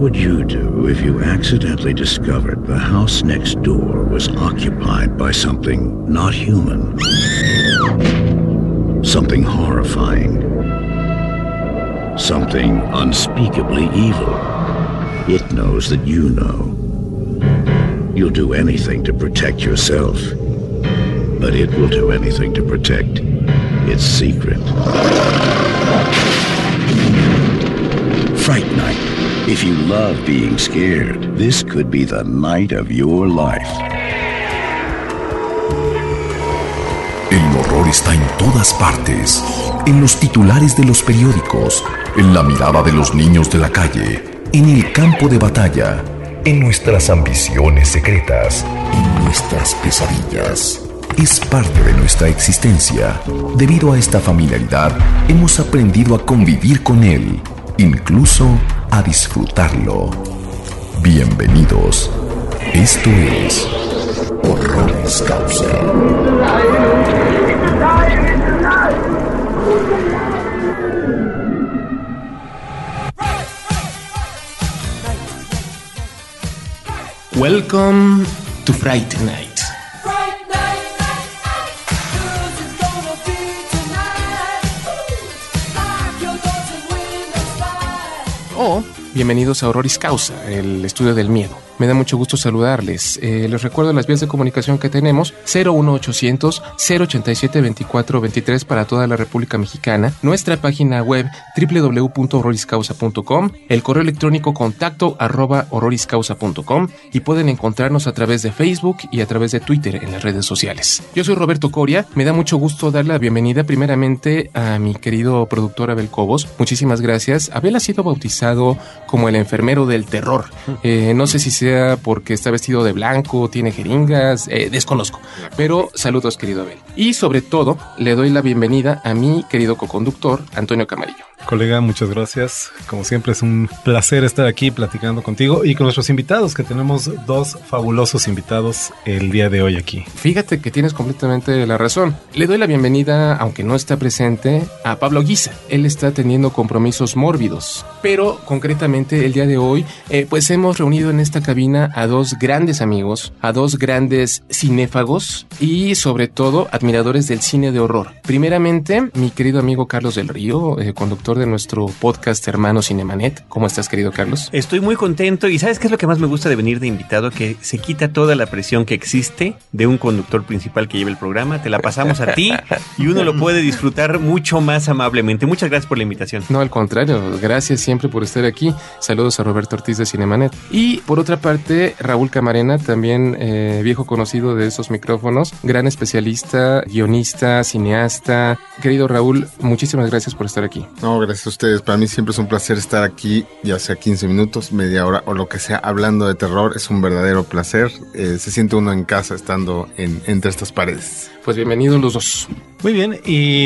would you do if you accidentally discovered the house next door was occupied by something not human? Something horrifying. Something unspeakably evil. It knows that you know. You'll do anything to protect yourself, but it will do anything to protect its secret. Fright Night. If you love being scared, this could be the night of your life. El horror está en todas partes, en los titulares de los periódicos, en la mirada de los niños de la calle, en el campo de batalla, en nuestras ambiciones secretas, en nuestras pesadillas. Es parte de nuestra existencia. Debido a esta familiaridad, hemos aprendido a convivir con él, incluso a disfrutarlo. Bienvenidos. Esto es Horroris Causa. Welcome to Fright Night. Bienvenidos a Horroris Causa, el estudio del miedo. Me da mucho gusto saludarles. Les recuerdo las vías de comunicación que tenemos: 01800-087-2423 para toda la República Mexicana, nuestra página web www.horroriscausa.com, el correo electrónico contacto@horroriscausa.com, y pueden encontrarnos a través de Facebook y a través de Twitter en las redes sociales. Yo soy Roberto Coria. Me da mucho gusto dar la bienvenida primeramente a mi querido productor Abel Cobos. Muchísimas gracias. Abel ha sido bautizado como el enfermero del terror. No sé si sea porque está vestido de blanco, tiene jeringas, desconozco. Pero saludos, querido Abel. Y sobre todo, le doy la bienvenida a mi querido coconductor, Antonio Camarillo. Colega, muchas gracias. Como siempre, es un placer estar aquí platicando contigo y con nuestros invitados, que tenemos dos fabulosos invitados el día de hoy aquí. Fíjate que tienes completamente la razón. Le doy la bienvenida, aunque no está presente, a Pablo Guisa. Él está teniendo compromisos mórbidos, pero concretamente el día de hoy, pues hemos reunido en esta cabina a dos grandes amigos, a dos grandes cinéfagos y sobre todo admiradores del cine de horror. Primeramente, mi querido amigo Carlos del Río, conductor de nuestro podcast hermano Cinemanet. ¿Cómo estás, querido Carlos? Estoy muy contento y ¿sabes qué es lo que más me gusta de venir de invitado? Que se quita toda la presión que existe de un conductor principal que lleva el programa. Te la pasamos a ti y uno lo puede disfrutar mucho más amablemente. Muchas gracias por la invitación. No, al contrario, gracias siempre por estar aquí. Saludos a Roberto Ortiz de Cinemanet. Y por otra parte, Raúl Camarena, también viejo conocido de esos micrófonos, gran especialista, guionista, cineasta. Querido Raúl, muchísimas gracias por estar aquí. No, gracias a ustedes. Para mí siempre es un placer estar aquí, ya sea 15 minutos, media hora o lo que sea, hablando de terror. Es un verdadero placer. Se siente uno en casa estando entre estas paredes. Pues bienvenidos los dos. Muy bien,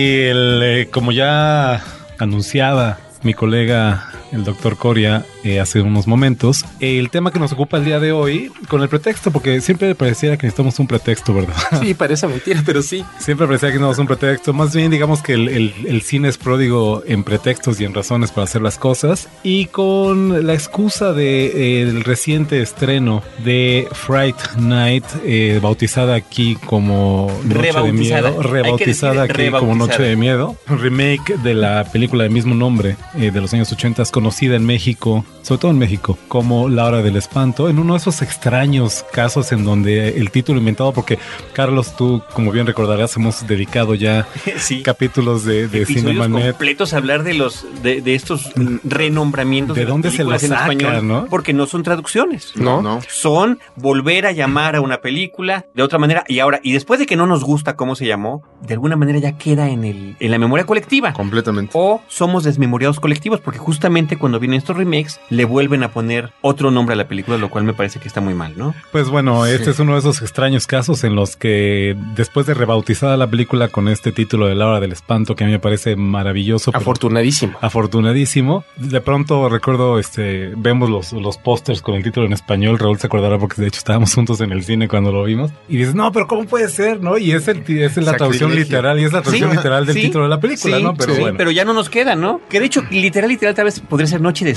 y como ya anunciaba mi colega, el doctor Coria, hace unos momentos, el tema que nos ocupa el día de hoy, con el pretexto, porque siempre pareciera que necesitamos un pretexto, ¿verdad? Sí, parece mentira, pero sí. Siempre pareciera que necesitamos un pretexto. Más bien, digamos que el cine es pródigo en pretextos y en razones para hacer las cosas. Y con la excusa del reciente estreno de Fright Night, bautizada aquí como Noche de Miedo, rebautizada aquí como Noche de Miedo, un remake de la película del mismo nombre de los años 80, conocida en México, sobre todo en México, como La Hora del Espanto, en uno de esos extraños casos en donde el título inventado, porque Carlos, tú, como bien recordarás, hemos dedicado ya capítulos de Cinemanet completos a hablar de estos renombramientos de dónde se los saca, en español, ¿no? Porque no son traducciones, no. Son volver a llamar a una película de otra manera, y después de que no nos gusta cómo se llamó, de alguna manera ya queda en la memoria colectiva. Completamente. O somos desmemoriados colectivos, porque justamente cuando vienen estos remakes le vuelven a poner otro nombre a la película, lo cual me parece que está muy mal, ¿no? Pues bueno, este es uno de esos extraños casos en los que después de rebautizada la película con este título de La Hora del Espanto, que a mí me parece maravilloso. Afortunadísimo. De pronto recuerdo, vemos los pósters con el título en español. Raúl se acordará porque de hecho estábamos juntos en el cine cuando lo vimos. Y dices, no, pero ¿cómo puede ser? ¿No? Y es la traducción literal, y es la traducción literal del título de la película, ¿no? Pero bueno. Pero ya no nos queda, ¿no? Que de hecho, literal, tal vez podría ser Noche de Susto más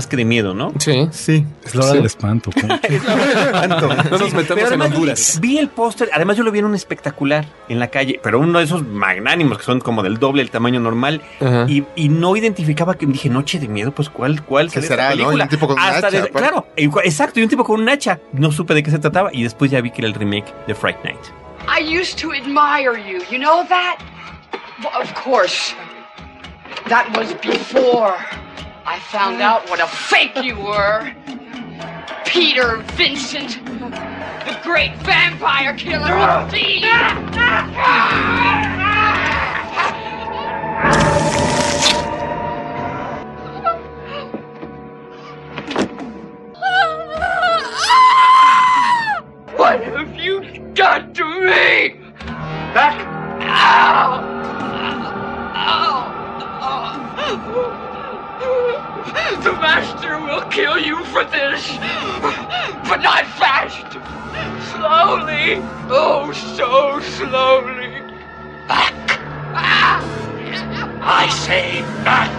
que de miedo, ¿no? Sí. Sí. Es la hora del espanto. No nos metamos en Honduras. Vi el póster, además yo lo vi en un espectacular en la calle, pero uno de esos magnánimos que son como del doble del tamaño normal, Ajá. y no identificaba, que dije, Noche de Miedo, pues ¿cuál ¿Qué será será, esta no? Y película? un tipo con un Hasta hacha, claro, exacto, y un tipo con un hacha. No supe de qué se trataba y después ya vi que era el remake de Fright Night. I used to admire you. You know that? Well, of course. That was before I found out what a fake you were. Peter Vincent, the great vampire killer and thief. What have you done to me? Back! Ow! Ow! The Master will kill you for this, but not fast. Slowly. Oh, so slowly. Back! I say back!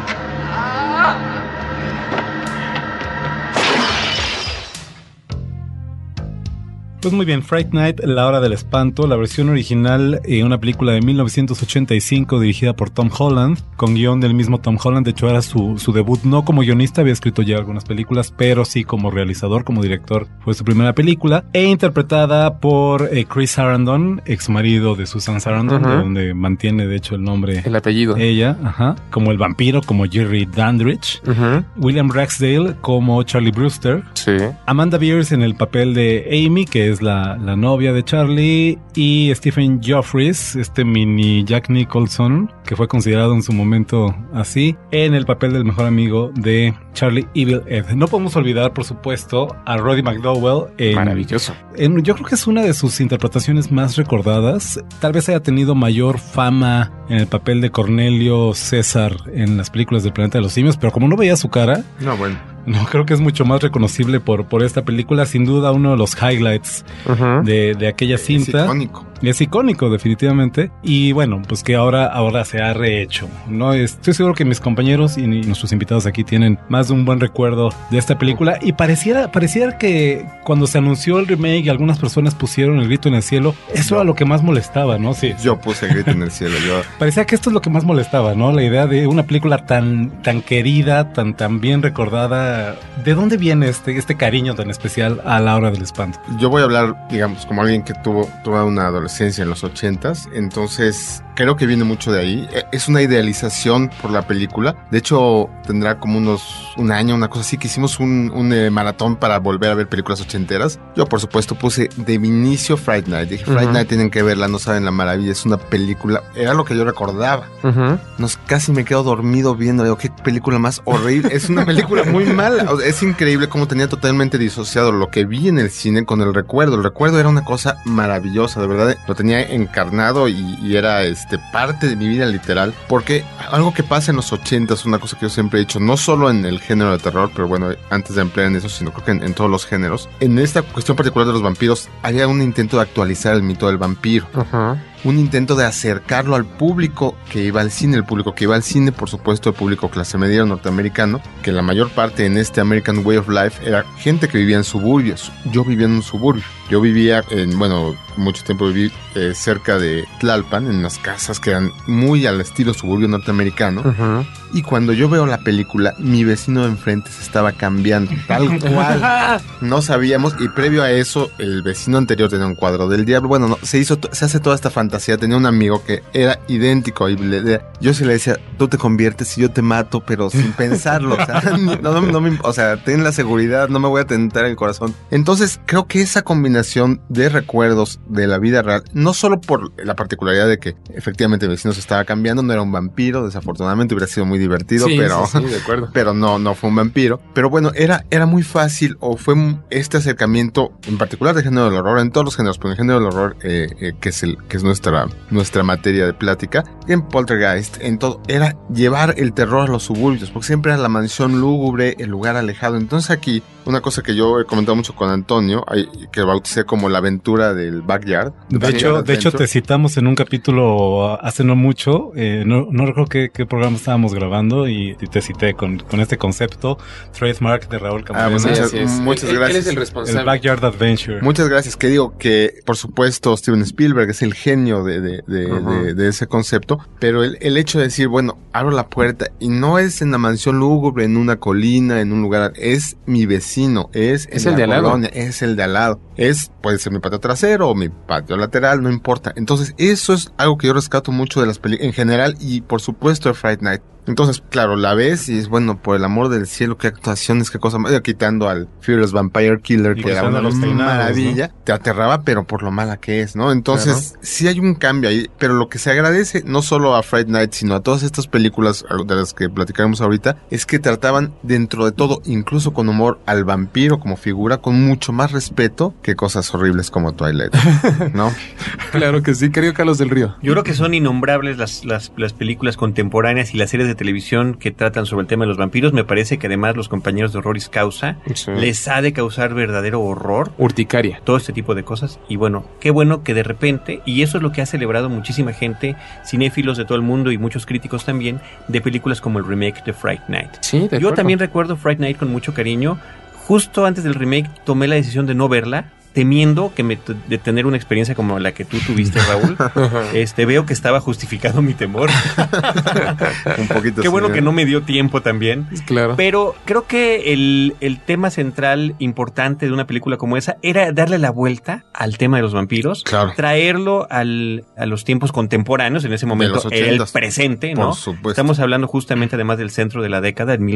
Pues muy bien, Fright Night, La Hora del Espanto, la versión original, una película de 1985 dirigida por Tom Holland, con guión del mismo Tom Holland. De hecho era su debut, no como guionista, había escrito ya algunas películas, pero sí como realizador, como director, fue su primera película, e interpretada por Chris Sarandon, ex marido de Susan Sarandon, de donde mantiene de hecho el nombre, el apellido, ella, como el vampiro, como Jerry Dandridge, William Ragsdale como Charlie Brewster, sí. Amanda Beers en el papel de Amy, que es la novia de Charlie, y Stephen Geoffreys, este mini Jack Nicholson, que fue considerado en su momento así, en el papel del mejor amigo de Charlie Evil Ed. No podemos olvidar, por supuesto, a Roddy McDowall. Maravilloso. Yo creo que es una de sus interpretaciones más recordadas. Tal vez haya tenido mayor fama en el papel de Cornelio César en las películas del Planeta de los Simios, pero como no veía su cara... No, bueno. No, creo que es mucho más reconocible por esta película. Sin duda, uno de los highlights de aquella cinta. Es icónico. Es icónico, definitivamente. Y bueno, pues que ahora se ha rehecho, ¿no? Estoy seguro que mis compañeros y nuestros invitados aquí tienen más de un buen recuerdo de esta película. Y pareciera que cuando se anunció el remake, algunas personas pusieron el grito en el cielo. Eso era lo que más molestaba, ¿no? Sí. Yo puse el grito en el cielo. Parecía que esto es lo que más molestaba, ¿no? La idea de una película tan querida, tan bien recordada. ¿De dónde viene este cariño tan especial a La Hora del Espanto? Yo voy a hablar, digamos, como alguien que tuvo toda una adolescencia en los 80s, entonces creo que viene mucho de ahí. Es una idealización por la película. De hecho, tendrá como un año, una cosa así, que hicimos un maratón para volver a ver películas ochenteras. Yo, por supuesto, puse de inicio Fright Night. Dije, Fright Night tienen que verla, no saben la maravilla. Es una película, era lo que yo recordaba. Casi me quedo dormido viendo. Digo, qué película más horrible. Es una película muy mala. O sea, es increíble cómo tenía totalmente disociado lo que vi en el cine con el recuerdo. El recuerdo era una cosa maravillosa, de verdad. Lo tenía encarnado y era parte de mi vida literal. Porque algo que pasa en los 80s, una cosa que yo siempre he dicho, no solo en el género de terror, pero bueno, antes de emplear en eso, sino creo que en todos los géneros. En esta cuestión particular de los vampiros, había un intento de actualizar el mito del vampiro. Un intento de acercarlo al público que iba al cine. El público que iba al cine, por supuesto, el público clase media norteamericano, que la mayor parte en este American Way of Life era gente que vivía en suburbios. Yo vivía en un suburbio. Yo vivía mucho tiempo viví cerca de Tlalpan, en unas casas que eran muy al estilo suburbio norteamericano. Y cuando yo veo la película, mi vecino de enfrente se estaba cambiando, tal cual. No sabíamos, y previo a eso, el vecino anterior tenía un cuadro del diablo. Bueno, se hace toda esta fantasía. Tenía un amigo que era idéntico. Yo sí le decía, tú te conviertes y yo te mato, pero sin pensarlo. O sea, ten la seguridad, no me voy a tentar el corazón. Entonces, creo que esa combinación de recuerdos de la vida real, no solo por la particularidad de que efectivamente el vecino se estaba cambiando, no era un vampiro, desafortunadamente hubiera sido muy divertido, sí, pero sí, de acuerdo. Pero no fue un vampiro. Pero bueno, era muy fácil, o fue este acercamiento, en particular del género del horror, en todos los géneros, pero en el género del horror, que es nuestra materia de plática, en Poltergeist, en todo, era llevar el terror a los suburbios, porque siempre era la mansión lúgubre, el lugar alejado. Entonces aquí una cosa que yo he comentado mucho con Antonio, que bauticé como la aventura del Backyard. De hecho, te citamos en un capítulo hace no mucho, no recuerdo qué programa estábamos grabando y te cité con este concepto, trademark de Raúl Camarena. Muchas gracias. Él es el responsable. El Backyard Adventure. Muchas gracias, que digo que, por supuesto, Steven Spielberg es el genio de ese concepto, pero el hecho de decir, bueno, abro la puerta y no es en la mansión lúgubre, en una colina, en un lugar, es mi vecino, es el de al lado. Es el de al lado. Puede ser mi patio trasero o mi patio lateral, no importa. Entonces, eso es algo que yo rescato mucho de las películas en general y, por supuesto, de Fright Night. Entonces, claro, la ves y es bueno, por el amor del cielo, qué actuaciones, qué cosa más. Quitando al Fearless Vampire Killer, que era una maravilla, ¿no? Te aterraba, pero por lo mala que es, ¿no? Entonces, sí hay un cambio ahí, pero lo que se agradece, no solo a Fright Night, sino a todas estas películas de las que platicaremos ahorita, es que trataban dentro de todo, incluso con humor, al vampiro como figura, con mucho más respeto que cosas horribles como Twilight, ¿no? Claro que sí, querido Carlos del Río. Yo creo que son innombrables las películas contemporáneas y las series de televisión que tratan sobre el tema de los vampiros. Me parece que además los compañeros de Horroris Causa les ha de causar verdadero horror. Urticaria. Todo este tipo de cosas. Y bueno, qué bueno que de repente, y eso es lo que ha celebrado muchísima gente, cinéfilos de todo el mundo y muchos críticos también, de películas como el remake de Fright Night. Sí, Yo también recuerdo Fright Night con mucho cariño. Justo antes del remake tomé la decisión de no verla, temiendo de tener una experiencia como la que tú tuviste, Raúl. Veo que estaba justificado mi temor. Un poquito. Qué bueno que no me dio tiempo también. Claro. Pero creo que el tema central importante de una película como esa era darle la vuelta al tema de los vampiros, claro, traerlo a los tiempos contemporáneos. En ese momento era el presente, ¿no? Por supuesto. Estamos hablando justamente además del centro de la década, en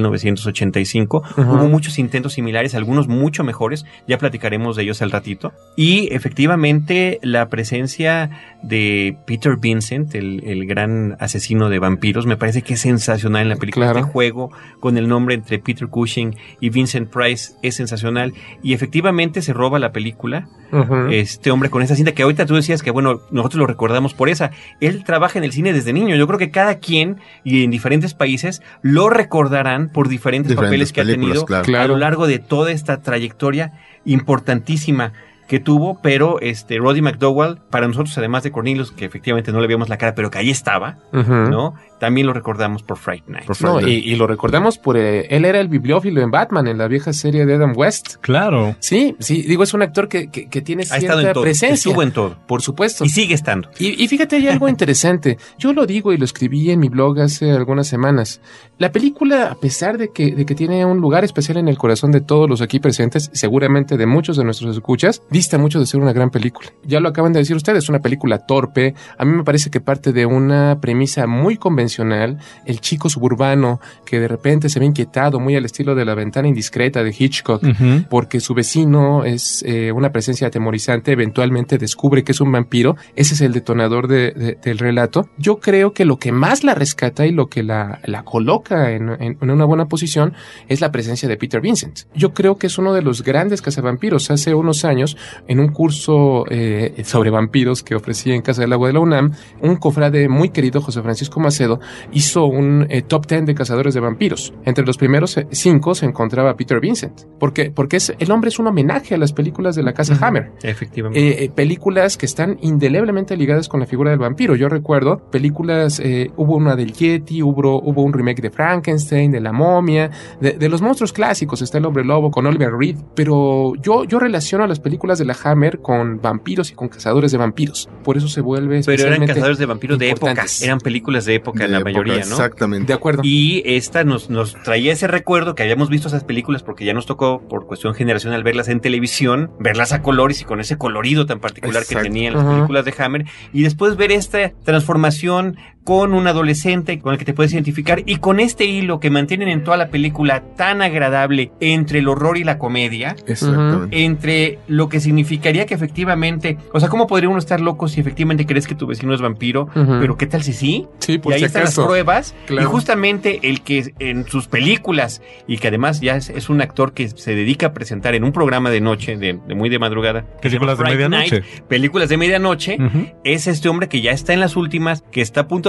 1985. Hubo muchos intentos similares, algunos mucho mejores. Ya platicaremos de ellos al ratito. Y efectivamente la presencia de Peter Vincent, el gran asesino de vampiros, me parece que es sensacional en la película. Claro. Este juego con el nombre entre Peter Cushing y Vincent Price es sensacional y efectivamente se roba la película. Este hombre con esa cinta que ahorita tú decías que bueno, nosotros lo recordamos por esa. Él trabaja en el cine desde niño. Yo creo que cada quien y en diferentes países lo recordarán por diferentes papeles que ha tenido, claro, a lo largo de toda esta trayectoria importantísima que tuvo, pero Roddy McDowall, para nosotros, además de Cornelius, que efectivamente no le veíamos la cara, pero que ahí estaba, ¿no? También lo recordamos por Fright Night. Y lo recordamos por... él era el bibliófilo en Batman, en la vieja serie de Adam West. Claro. Sí, digo, es un actor que tiene cierta presencia. Estuvo en todo. Por supuesto. Y sigue estando. Y fíjate, hay algo interesante. Yo lo digo y lo escribí en mi blog hace algunas semanas. La película, a pesar de que tiene un lugar especial en el corazón de todos los aquí presentes, seguramente de muchos de nuestros escuchas, dista mucho de ser una gran película. Ya lo acaban de decir ustedes, es una película torpe. A mí me parece que parte de una premisa muy convencional. El chico suburbano que de repente se ve inquietado, muy al estilo de La ventana indiscreta de Hitchcock, porque su vecino es una presencia atemorizante, eventualmente descubre que es un vampiro. Ese es el detonador del relato. Yo creo que lo que más la rescata y lo que la coloca en una buena posición es la presencia de Peter Vincent. Yo creo que es uno de los grandes cazavampiros. Hace unos años, en un curso sobre vampiros que ofrecí en Casa del Agua de la UNAM, un cofrade muy querido, José Francisco Macedo, hizo un top 10 de cazadores de vampiros. Entre los primeros 5 se encontraba Peter Vincent. Porque el hombre es un homenaje a las películas de la casa Hammer. Efectivamente. Películas que están indeleblemente ligadas con la figura del vampiro. Yo recuerdo películas, hubo una del Yeti, hubo un remake de Frankenstein, de La momia, de los monstruos clásicos. Está El hombre lobo con Oliver Reed. Pero yo relaciono a las películas de la Hammer con vampiros y con cazadores de vampiros. Por eso se vuelve especialmente... Pero eran cazadores de vampiros de época. Eran películas de época, la mayoría, ¿no? Exactamente. De acuerdo. Y esta nos traía ese recuerdo que habíamos visto esas películas porque ya nos tocó, por cuestión generacional, verlas en televisión, verlas a colores y con ese colorido tan particular que tenían las películas de Hammer, y después ver esta transformación con un adolescente con el que te puedes identificar y con este hilo que mantienen en toda la película tan agradable entre el horror y la comedia. Exactamente. Entre lo que significaría que efectivamente, o sea, ¿cómo podría uno estar loco si efectivamente crees que tu vecino es vampiro? Pero ¿qué tal si sí? Sí, por y ahí si están acaso. las pruebas. Claro. Y justamente el que en sus películas, y que además ya es un actor que se dedica a presentar en un programa de noche, de muy de madrugada. Películas de medianoche. Películas de medianoche. Es este hombre que ya está en las últimas, que está a punto de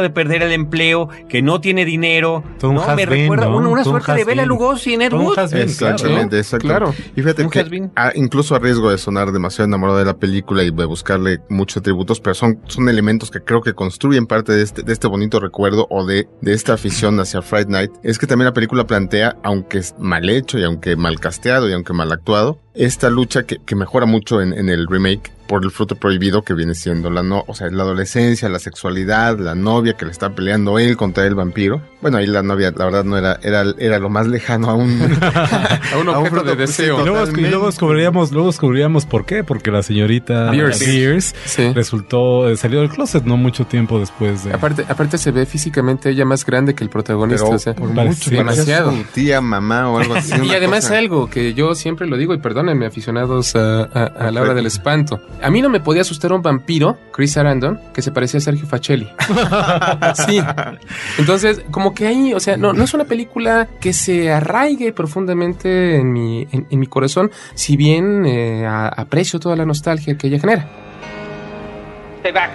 de perder el empleo, que no tiene dinero. Todo un No, me has-been, recuerda ¿no? una Todo un suerte de Bela has-been. Lugosi en Ed Todo un Wood. has-been, Exactamente, exactamente. Claro. Y fíjate Un que has-been. incluso a riesgo de sonar demasiado enamorado de la película y de buscarle muchos atributos, pero son elementos que creo que construyen parte de este bonito recuerdo o de esta afición hacia Fright Night. Es que también la película plantea, aunque es mal hecho y aunque mal casteado y aunque mal actuado, esta lucha que mejora mucho en el remake por el fruto prohibido que viene siendo la adolescencia, la sexualidad, la novia que le está peleando él contra el vampiro. Bueno, ahí la novia, la verdad, no era lo más lejano a un A un objeto fruto de deseo. Y luego descubriríamos por qué, porque la señorita Beers Sí. salió del closet no mucho tiempo después de... Aparte se ve físicamente ella más grande que el protagonista. pero O sea, por parece mucho, demasiado. parecía su tía, mamá o algo así. Y una además cosa. algo que yo siempre lo digo, y perdónenme aficionados a la hora del espanto. A mí no me podía asustar un vampiro, Chris Sarandon, que se parecía a Sergio Facelli. Sí. Entonces, como que ahí, o sea, no es una película que se arraigue profundamente en mi corazón, si bien aprecio toda la nostalgia que ella genera. Stay back.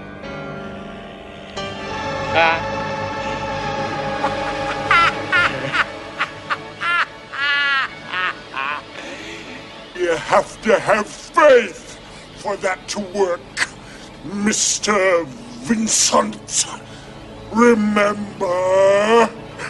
You have to have faith for that to work, Mr. Vincent. Remember?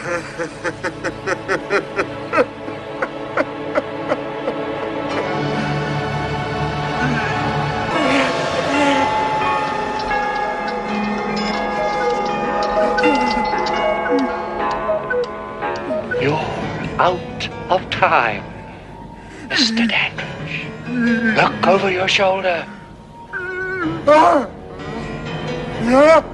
You're out of time, Mr. Dandridge. Look over your shoulder. Yeah?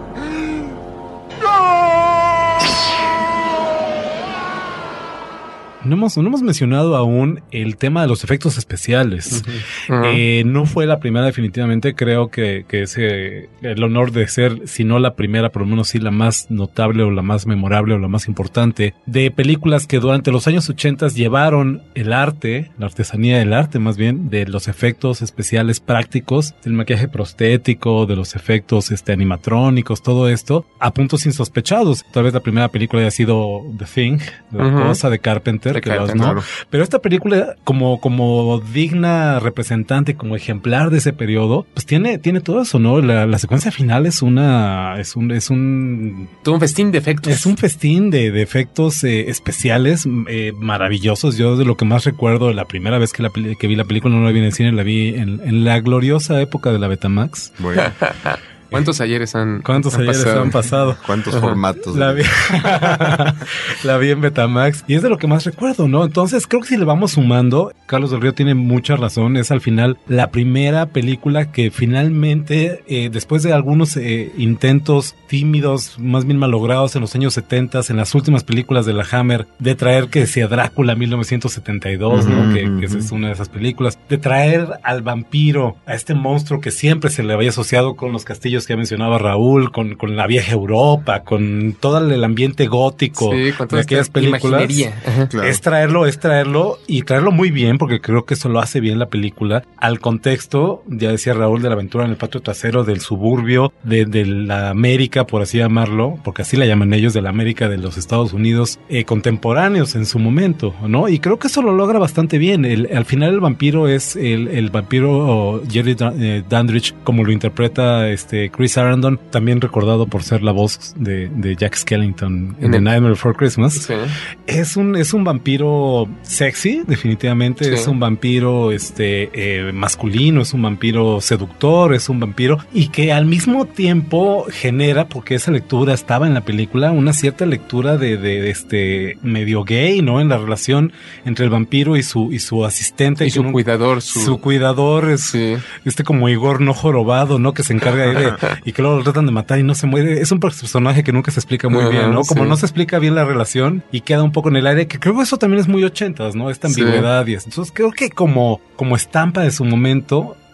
No hemos mencionado aún el tema de los efectos especiales. No fue la primera, definitivamente. Creo que es el honor de ser, si no la primera, por lo menos sí la más notable o la más memorable o la más importante de películas que durante los años 80 llevaron el arte, la artesanía del arte más bien, de los efectos especiales prácticos, del maquillaje prostético, de los efectos animatrónicos, todo esto, a puntos insospechados. Tal vez la primera película haya sido The Thing, la cosa de Carpenter, De que los, Carpenter, ¿no? Pero esta película, como digna representante, como ejemplar de ese periodo, pues tiene todo eso, ¿no? La secuencia final es un Todo un festín de efectos. es un festín de efectos especiales maravillosos. Yo de lo que más recuerdo, la primera vez que vi la película, no la vi en el cine, la vi en la gloriosa época de la Betamax. Bueno, ¿Cuántos ayeres han pasado? ¿cuántos formatos? La vi en Betamax y es de lo que más recuerdo, ¿no? Entonces creo que si le vamos sumando, Carlos del Río tiene mucha razón. Es al final la primera película que finalmente, después de algunos intentos tímidos, más bien malogrados en los años 70, en las últimas películas de la Hammer, de traer que sea Drácula 1972, ¿no? Que esa es una de esas películas, de traer al vampiro, a este monstruo que siempre se le había asociado con los castillos que ya mencionaba Raúl, con la vieja Europa, con todo el ambiente gótico Sí, con de toda aquellas esta películas. imaginería. Ajá. Claro. Es traerlo y traerlo muy bien, porque creo que eso lo hace bien la película, al contexto, ya decía Raúl, de la aventura en el patio trasero, del suburbio, de la América, por así llamarlo, porque así la llaman ellos, de la América de los Estados Unidos, contemporáneos en su momento, ¿no? Y creo que eso lo logra bastante bien. Al final el vampiro es el vampiro Jerry Dandridge, como lo interpreta Chris Sarandon, también recordado por ser la voz de Jack Skellington en The Nightmare Before Christmas. Sí. Es un vampiro sexy, definitivamente. Sí. Es un vampiro masculino, es un vampiro seductor, es un vampiro y que al mismo tiempo genera, porque esa lectura estaba en la película, una cierta lectura de medio gay, ¿no? En la relación entre el vampiro y su asistente. Y su cuidador. Su cuidador es Sí. como Igor no jorobado, ¿no? Que se encarga ahí y que luego lo tratan de matar y no se muere. Es un personaje que nunca se explica muy bien, ¿no? Como sí. no se explica bien la relación y queda un poco en el aire, que creo que eso también es muy 80s, ¿no? Esta ambigüedad y eso. Entonces creo que como estampa de su momento,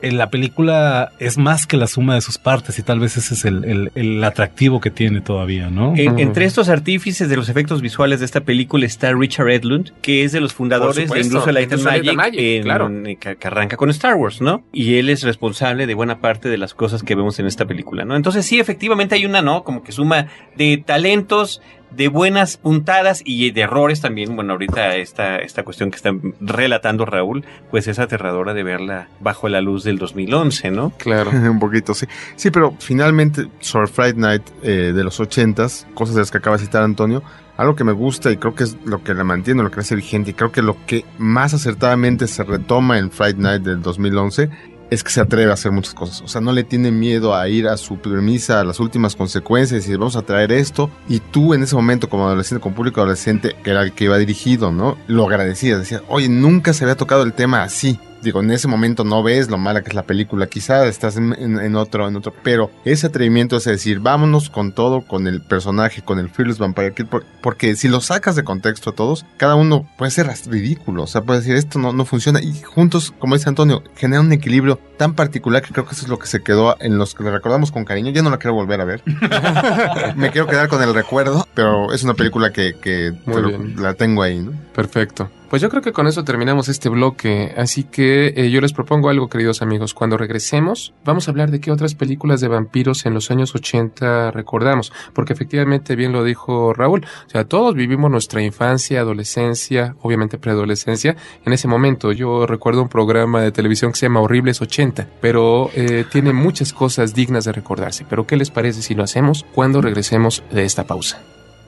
la película es más que la suma de sus partes y tal vez ese es el atractivo que tiene todavía, ¿no? Entre estos artífices de los efectos visuales de esta película está Richard Edlund, que es de los fundadores de Industrial Light and Magic, claro. que arranca con Star Wars, ¿no? Y él es responsable de buena parte de las cosas que vemos en esta película, ¿no? Entonces sí, efectivamente hay una, ¿no? Como que suma de talentos, de buenas puntadas y de errores también. Bueno, ahorita esta cuestión que está relatando Raúl, pues es aterradora de verla bajo la luz del 2011, ¿no? Claro. Un poquito, sí. Sí, pero finalmente, sobre Fright Night de los 80s, cosas de las que acaba de citar Antonio, algo que me gusta y creo que es lo que la mantiene, lo que la hace vigente, y creo que lo que más acertadamente se retoma en Fright Night del 2011 es que se atreve a hacer muchas cosas. O sea, no le tiene miedo a ir a su premisa, a las últimas consecuencias, y decir, vamos a traer esto. Y tú en ese momento, como adolescente, como público adolescente, que era el que iba dirigido, ¿no? Lo agradecías, decías, oye, nunca se había tocado el tema así. Digo, en ese momento no ves lo mala que es la película, quizá estás en otro, pero ese atrevimiento es decir, vámonos con todo, con el personaje, con el Fearless Vampire Kid, porque si lo sacas de contexto a todos, cada uno puede ser ridículo, o sea, puede decir, esto no funciona, y juntos, como dice Antonio, generan un equilibrio tan particular que creo que eso es lo que se quedó en los que le recordamos con cariño. Ya no la quiero volver a ver. Me quiero quedar con el recuerdo, pero es una película que la tengo ahí, ¿no? Perfecto. Pues yo creo que con eso terminamos este bloque, así que yo les propongo algo, queridos amigos. Cuando regresemos, vamos a hablar de qué otras películas de vampiros en los años 80 recordamos, porque efectivamente bien lo dijo Raúl, o sea, todos vivimos nuestra infancia, adolescencia, obviamente preadolescencia, en ese momento. Yo recuerdo un programa de televisión que se llama Horribles 80, pero tiene muchas cosas dignas de recordarse. Pero ¿qué les parece si lo hacemos cuando regresemos de esta pausa?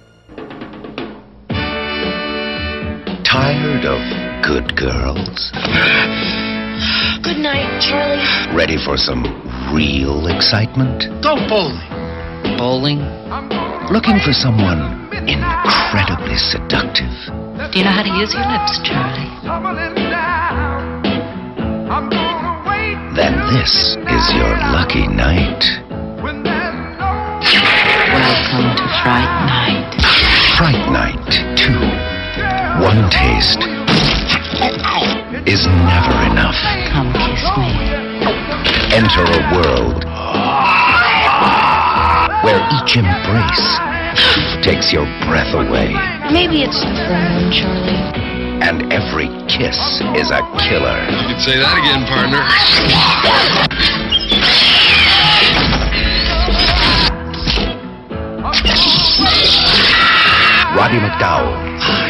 Tired of good girls? Good night, Charlie. Ready for some real excitement? Go bowling. Bowling? Looking for someone incredibly seductive? Do you know how to use your lips, Charlie? Then this is your lucky night. Welcome to Fright Night. Fright Night 2. One taste is never enough. Come kiss me. Enter a world where each embrace takes your breath away. Maybe it's the full moon, Charlie. And every kiss is a killer. You could say that again, partner. Roddy McDowell.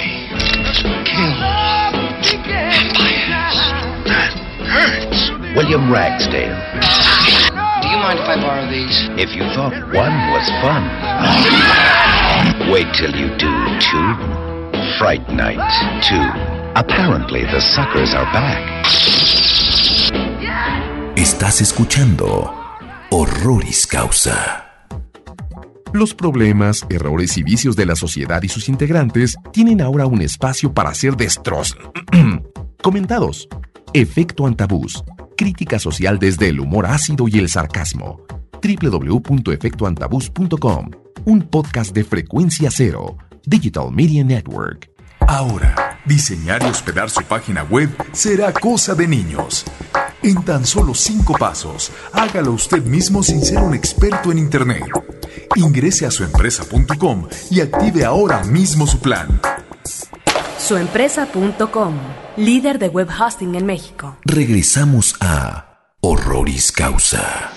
That hurts. William Ragsdale. Do you mind if I borrow these? If you thought one was fun, wait till you do two. Fright Night 2. Apparently the suckers are back. Estás escuchando Horroris Causa. Los problemas, errores y vicios de la sociedad y sus integrantes tienen ahora un espacio para ser comentados. Efecto Antabús. Crítica social desde el humor ácido y el sarcasmo. www.efectoantabús.com. Un podcast de Frecuencia Cero. Digital Media Network. Ahora, diseñar y hospedar su página web será cosa de niños. En tan solo 5 pasos, hágalo usted mismo sin ser un experto en Internet. Ingrese a suempresa.com y active ahora mismo su plan. Suempresa.com, líder de web hosting en México. Regresamos a Horroris Causa.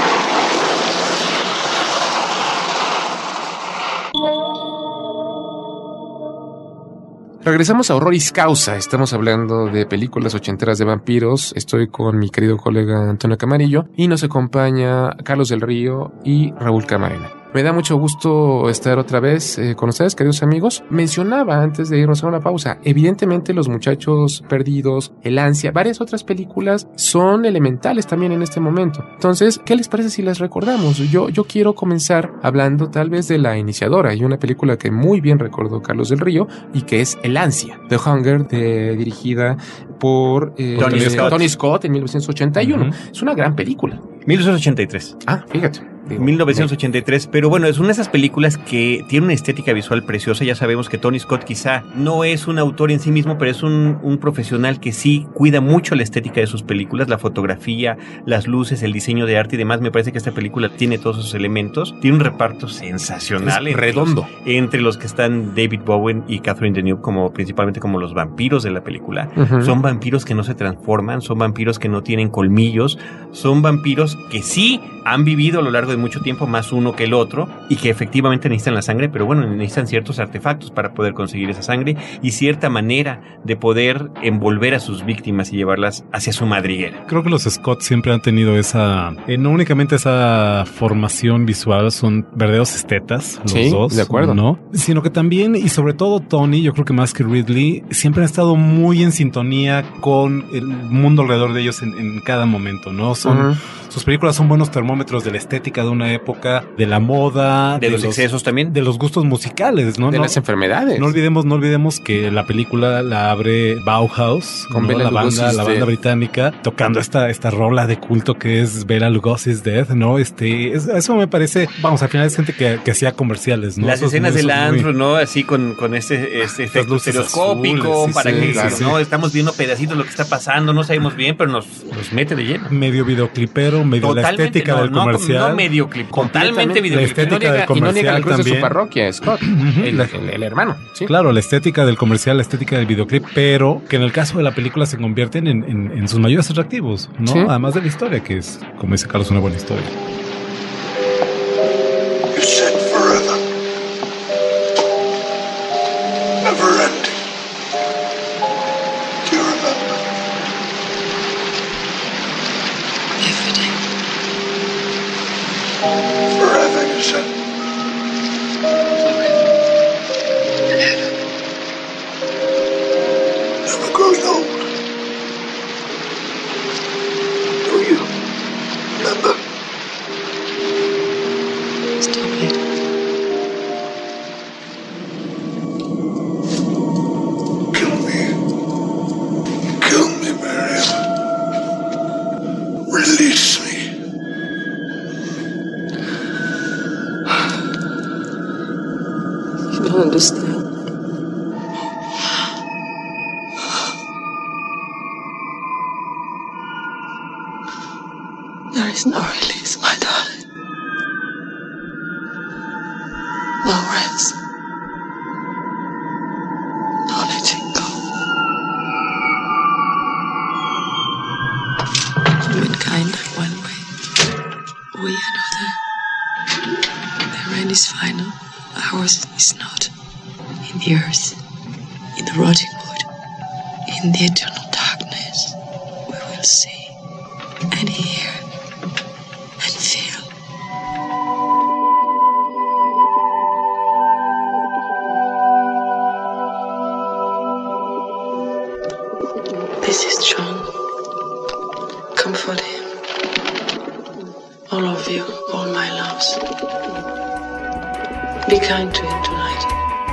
Regresamos a Horroris Causa. Estamos hablando de películas ochenteras de vampiros. Estoy con mi querido colega Antonio Camarillo y nos acompaña Carlos del Río y Raúl Camarena. Me da mucho gusto estar otra vez con ustedes, queridos amigos. Mencionaba antes de irnos a una pausa, evidentemente Los Muchachos Perdidos, El Ansia, varias otras películas son elementales también en este momento. Entonces, ¿qué les parece si las recordamos? Yo quiero comenzar hablando tal vez de La Iniciadora, y una película que muy bien recordó Carlos del Río y que es El Ansia, The Hunger, dirigida por Tony Scott en 1981. Es una gran película. 1983. Ah, fíjate. 1983, pero bueno, es una de esas películas que tiene una estética visual preciosa. Ya sabemos que Tony Scott quizá no es un autor en sí mismo, pero es un profesional que sí cuida mucho la estética de sus películas, la fotografía, las luces, el diseño de arte y demás. Me parece que esta película tiene todos esos elementos. Tiene un reparto sensacional. Es redondo. Entre los que están David Bowie y Catherine Deneuve, principalmente como los vampiros de la película. Son vampiros que no se transforman, son vampiros que no tienen colmillos, son vampiros que sí han vivido a lo largo de mucho tiempo, más uno que el otro, y que efectivamente necesitan la sangre, pero bueno, necesitan ciertos artefactos para poder conseguir esa sangre y cierta manera de poder envolver a sus víctimas y llevarlas hacia su madriguera. Creo que los Scott siempre han tenido no únicamente esa formación visual, son verdaderos estetas, los dos, de acuerdo, ¿no? Sino que también, y sobre todo Tony, yo creo que más que Ridley, siempre han estado muy en sintonía con el mundo alrededor de ellos en cada momento, ¿no? Sus películas son buenos termómetros de la estética de una época, de la moda, de los excesos también, de los gustos musicales, ¿no? De las enfermedades. No olvidemos que la película la abre Bauhaus, con ¿no? la banda británica, tocando esta rola de culto que es Bela Lugosi's Death, ¿no? Eso me parece, vamos, al final es gente que hacía comerciales, ¿no? Las escenas del antro, ¿no? Así con este efecto estereoscópico, para que no estamos viendo pedacitos de lo que está pasando, no sabemos bien, pero nos mete de lleno. Medio videoclipero, medio totalmente, la estética del comercial. No medio clip, totalmente videoclipero. Y no niega la cruz de su parroquia, Scott, el hermano. ¿Sí? Claro, la estética del comercial, la estética del videoclip, pero que en el caso de la película se convierten en sus mayores atractivos, ¿no? ¿Sí? Además de la historia, que es, como dice Carlos, una buena historia. You said forever. Never ending. Do you remember? Forever, you said. Never growing old. Do you remember? Stop it. Kill me, Miriam. Release me. You don't understand. There is no release, my darling. No rest. No letting go. Humankind are one way, we another. Their end is final, ours is not. In the earth, in the rotting wood, in the eternal darkness, we will see and hear and feel. This is John. Comfort him. All of you, all my loves. Be kind to him tonight.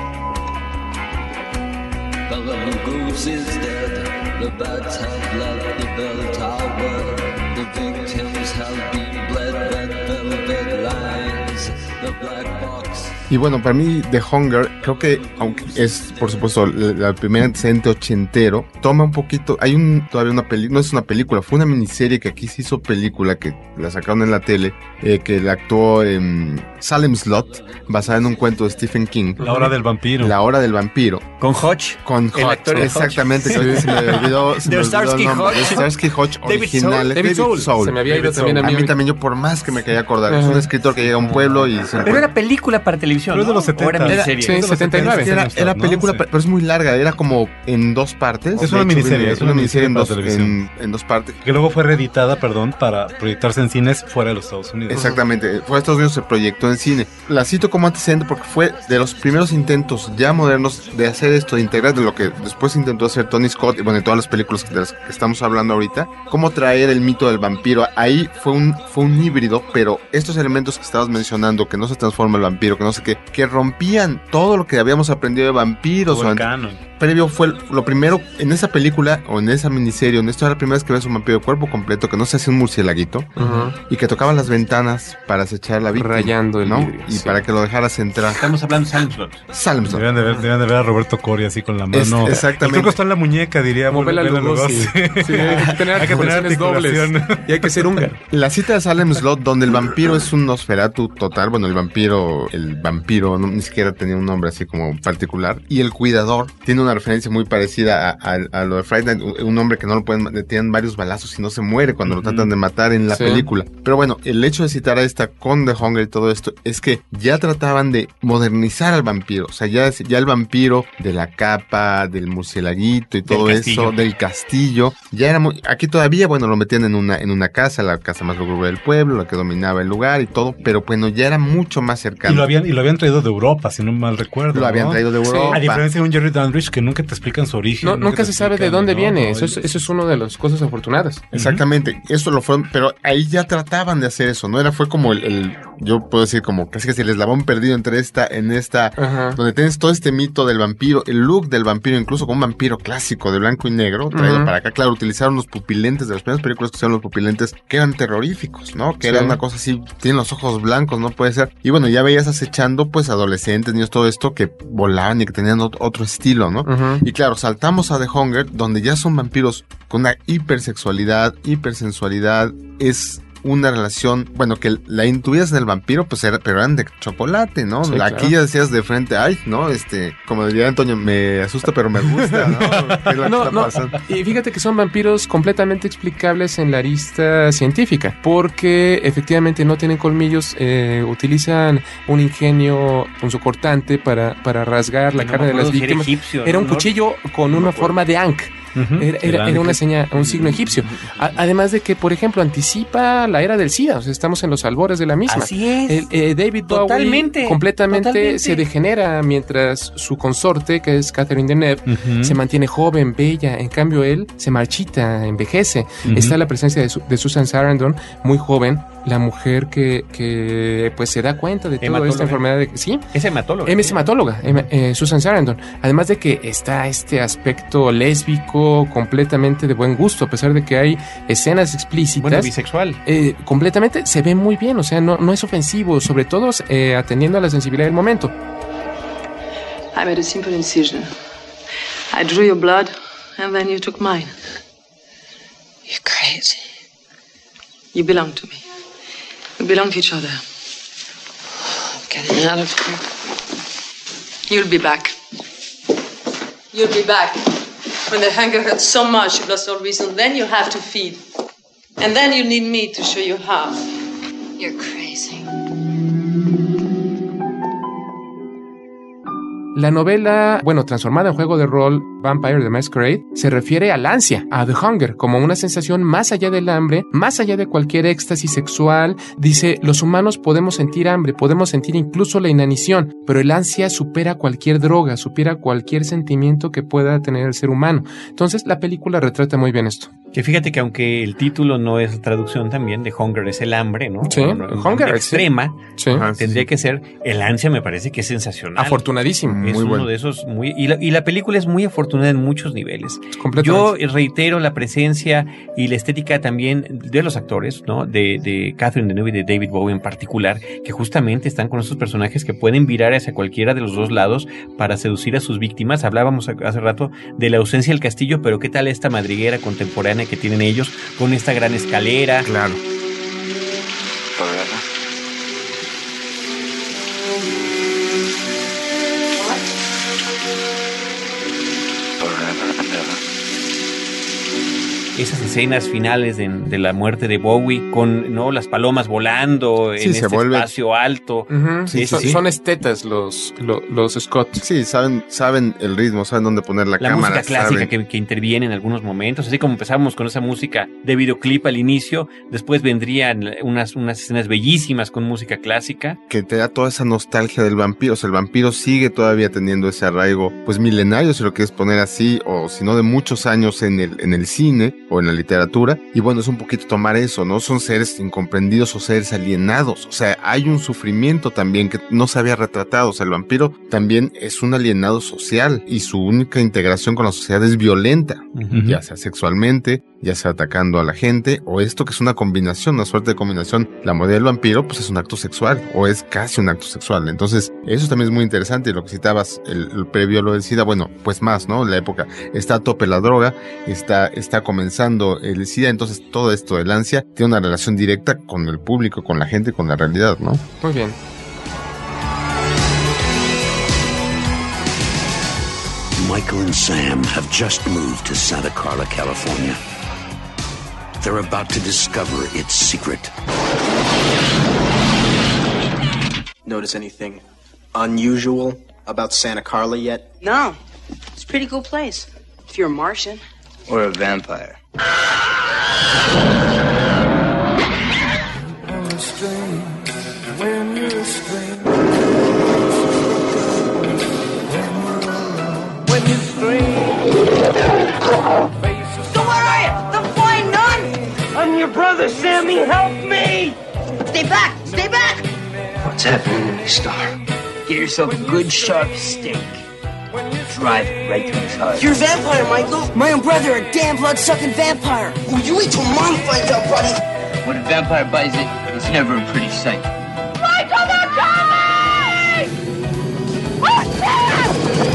The goose is dead, the bats have left the bell tower, the victims have been bled, red velvet lines, the black box. Y bueno, para mí The Hunger, creo que aunque es por supuesto la primera antecedente ochentero, toma un poquito, todavía una película, no es una película, fue una miniserie que aquí se hizo película, que la sacaron en la tele, que la actuó Salem Slot, basada en un cuento de Stephen King. La hora del vampiro. La hora del vampiro. Con Hodge. El actor exactamente, Hodge. Se me olvidó. De Starsky Hodge. Starsky Hodge original. David Soul. Se me había ido también a mí también, yo por más que me quería acordar. Es un escritor que llega a un pueblo y se Pero era película para televisión. Pero es de los 70. Sí, 79. Era película, pero es muy larga. Era como en dos partes. Es una miniserie. Es una miniserie en dos partes. Que luego fue reeditada, para proyectarse en cines fuera de los Estados Unidos. Exactamente. Fuera de Estados Unidos se proyectó en cine. La cito como antecedente porque fue de los primeros intentos ya modernos de hacer esto, de integrar de lo que después intentó hacer Tony Scott y bueno, en todas las películas de las que estamos hablando ahorita, cómo traer el mito del vampiro. Ahí fue un híbrido, pero estos elementos que estabas mencionando, que no se transforma el vampiro, que no sé qué, que rompían todo lo que habíamos aprendido de vampiros. previo fue lo primero en esa película o en esa miniserie, en esto era la primera vez que ves un vampiro de cuerpo completo, que no se hacía un murcielaguito y que tocaba las ventanas para acechar la víctima, rayando el vidrio, y para que lo dejaras entrar. Estamos hablando de Salem Slot. Salem Slot. Deben de ver a Roberto Coria así con la mano. Exactamente. El truco está en la muñeca, diría. Como Bela Lugosi. Sí, hay que tener articulaciones dobles y hay que ser húngaro. La cita de Salem Slot, donde el vampiro es un Nosferatu total, bueno, el vampiro no, ni siquiera tenía un nombre así como particular, y el cuidador tiene una referencia muy parecida a lo de Friday Night, un hombre que no lo pueden, le tienen varios balazos y no se muere cuando lo tratan de matar en la película. Pero bueno, el hecho de citar a esta con The Hunger y todo esto es que ya trataban de modernizar al vampiro, o sea, ya el vampiro de la capa, del murcielaguito y todo eso, del castillo, ya era muy, aquí todavía, bueno, lo metían en una casa, la casa más lúgubre del pueblo, la que dominaba el lugar y todo, pero bueno, ya era mucho más cercano. Y lo habían traído de Europa, si no mal recuerdo. Lo habían traído de Europa. A diferencia de un Jerry Dandridge que nunca te explican su origen. Nunca se sabe de dónde viene. Eso es una de las cosas afortunadas. Exactamente. Eso lo fueron, pero ahí ya trataban de hacer eso, ¿no? Fue como yo puedo decir como casi que el eslabón perdido en esta, donde tienes todo este mito del vampiro, el look del vampiro, incluso como un vampiro clásico de blanco y negro, traído para acá. Claro, utilizaron los pupilentes de las primeras películas que usaron los pupilentes, que eran terroríficos, ¿no? Que era una cosa así, tienen los ojos blancos, no puede ser. Y bueno, ya veías acechando pues adolescentes, niños, todo esto que volaban y que tenían otro estilo, ¿no? Y claro, saltamos a The Hunger, donde ya son vampiros con una hipersexualidad, hipersensualidad, es una relación, bueno, que la intuías en el vampiro, pues pero eran de chocolate, ¿no? Sí, aquí claro. Ya decías de frente, ay, ¿no? Como diría Antonio, me asusta, pero me gusta, ¿no? ¿Qué es lo que está pasando? Y fíjate que son vampiros completamente explicables en la arista científica, porque efectivamente no tienen colmillos, utilizan un ingenio punzocortante para rasgar la carne de las víctimas. Egipcio, era un cuchillo con una forma de ankh. Era una un signo egipcio. Además de que, por ejemplo, anticipa la era del SIDA. O sea, estamos en los albores de la misma. Así es. David Bowie completamente se degenera mientras su consorte, que es Catherine Deneuve, se mantiene joven, bella. En cambio, él se marchita, envejece. Está la presencia de Susan Sarandon, muy joven, la mujer que pues se da cuenta de toda esta enfermedad. ¿Sí? Es hematóloga. Es hematóloga, Susan Sarandon. Además de que está este aspecto lésbico completamente de buen gusto, a pesar de que hay escenas explícitas. Bueno, bisexual. Completamente se ve muy bien, o sea, no es ofensivo, sobre todo atendiendo a la sensibilidad del momento. I made a simple incision. I drew your blood, and then you took mine. You're crazy. You belong to me. We belong to each other. Getting out of here. You'll be back. You'll be back. When the hunger hurts so much, you've lost all reason, then you have to feed. And then you need me to show you how. You're crazy. La novela, transformada en juego de rol Vampire the Masquerade, se refiere al ansia, a The Hunger, como una sensación más allá del hambre, más allá de cualquier éxtasis sexual. Dice, los humanos podemos sentir hambre, podemos sentir incluso la inanición, pero el ansia supera cualquier droga, supera cualquier sentimiento que pueda tener el ser humano. Entonces, la película retrata muy bien esto. Que fíjate que aunque el título no es traducción también, de Hunger es el hambre, ¿no? Sí, Hunger extrema, sí. Tendría que ser el ansia, me parece que es sensacional. Afortunadísimo. Es muy uno bueno. de esos y la película es muy afortunada en muchos niveles. Completamente. Yo reitero la presencia y la estética también de los actores, ¿no? De Catherine Deneuve y de David Bowie en particular, que justamente están con estos personajes que pueden virar hacia cualquiera de los dos lados para seducir a sus víctimas. Hablábamos hace rato de la ausencia del castillo, pero ¿qué tal esta madriguera contemporánea que tienen ellos con esta gran escalera? Claro. Esas escenas finales de la muerte de Bowie con las palomas volando en este espacio alto. Son estetas los Scott. Sí, saben el ritmo, saben dónde poner la cámara. Música clásica que interviene en algunos momentos, así como empezamos con esa música de videoclip al inicio, después vendrían unas escenas bellísimas con música clásica. Que te da toda esa nostalgia del vampiro. O sea, el vampiro sigue todavía teniendo ese arraigo, pues milenario, si lo quieres poner así, o si no de muchos años en el cine. o en la literatura. Y bueno, es un poquito tomar eso, ¿no? Son seres incomprendidos o seres alienados. O sea, hay un sufrimiento también que no se había retratado. O sea, el vampiro también es un alienado social y su única integración con la sociedad es violenta, ya sea sexualmente, ya sea atacando a la gente, o esto que es una combinación, una suerte de combinación. La mordida del vampiro, pues es un acto sexual, o es casi un acto sexual. Entonces, eso también es muy interesante. Y lo que citabas, el previo a lo del SIDA, bueno, pues más, ¿no? La época está a tope la droga, está comenzando el SIDA, entonces todo esto del ansia tiene una relación directa con el público, con la gente, con la realidad, ¿no? Muy bien. Michael and Sam have just moved to Santa Carla, California. They're about to discover its secret. Notice anything unusual about Santa Carla yet? No. It's a pretty cool place. If you're a Martian. Or a vampire? When you're strange. When you're strange. So where are you? The flying nun? I'm your brother, Sammy. Help me! Stay back! Stay back! What's happening to me, Star? Get yourself a good sharp steak. Drive it right through his heart. You're a vampire, Michael. My own brother, a damn blood-sucking vampire. Oh, you wait till Mom finds out, buddy. When a vampire buys it, it's never a pretty sight. Michael, they're coming! What's that?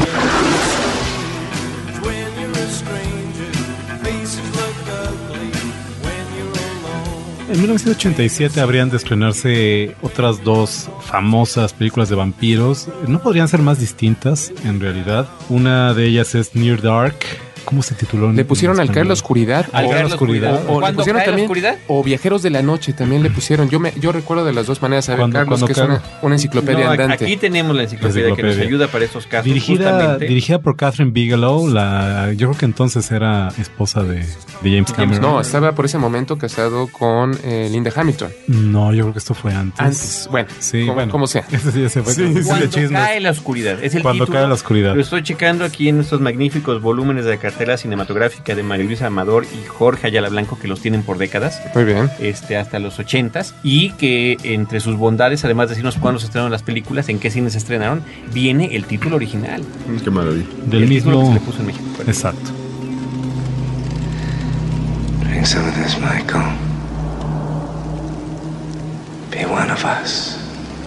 When you're a stranger, faces look ugly. When you're alone. En 1987 habrían de estrenarse otras dos famosas películas de vampiros. No podrían ser más distintas, en realidad. Una de ellas es Near Dark. ¿Cómo se tituló? Le pusieron Al caer la oscuridad. Al caer la oscuridad. O le pusieron también, o Viajeros de la noche también le pusieron. Yo recuerdo de las dos maneras. A ver, Carlos, que es una enciclopedia andante. Aquí tenemos la enciclopedia que nos ayuda para estos casos. Dirigida por Catherine Bigelow. Yo creo que entonces era esposa de James Cameron. No, estaba por ese momento casado con Linda Hamilton. No, yo creo que esto fue antes. Bueno, sí, como sea. Ese sí ya se fue. Cuando cae la oscuridad. Es el Cuando título. cae la oscuridad. Lo estoy checando aquí en estos magníficos volúmenes de cartela cinematográfica de María Luisa Amador y Jorge Ayala Blanco, que los tienen por décadas. Muy bien. Hasta los 80s. Y que entre sus bondades, además de decirnos cuándo se estrenaron las películas, en qué cines se estrenaron, viene el título original. Qué maravilla. Del mismo. Que se le puso en México. Exacto. Drink some of this, Michael. Be one of us.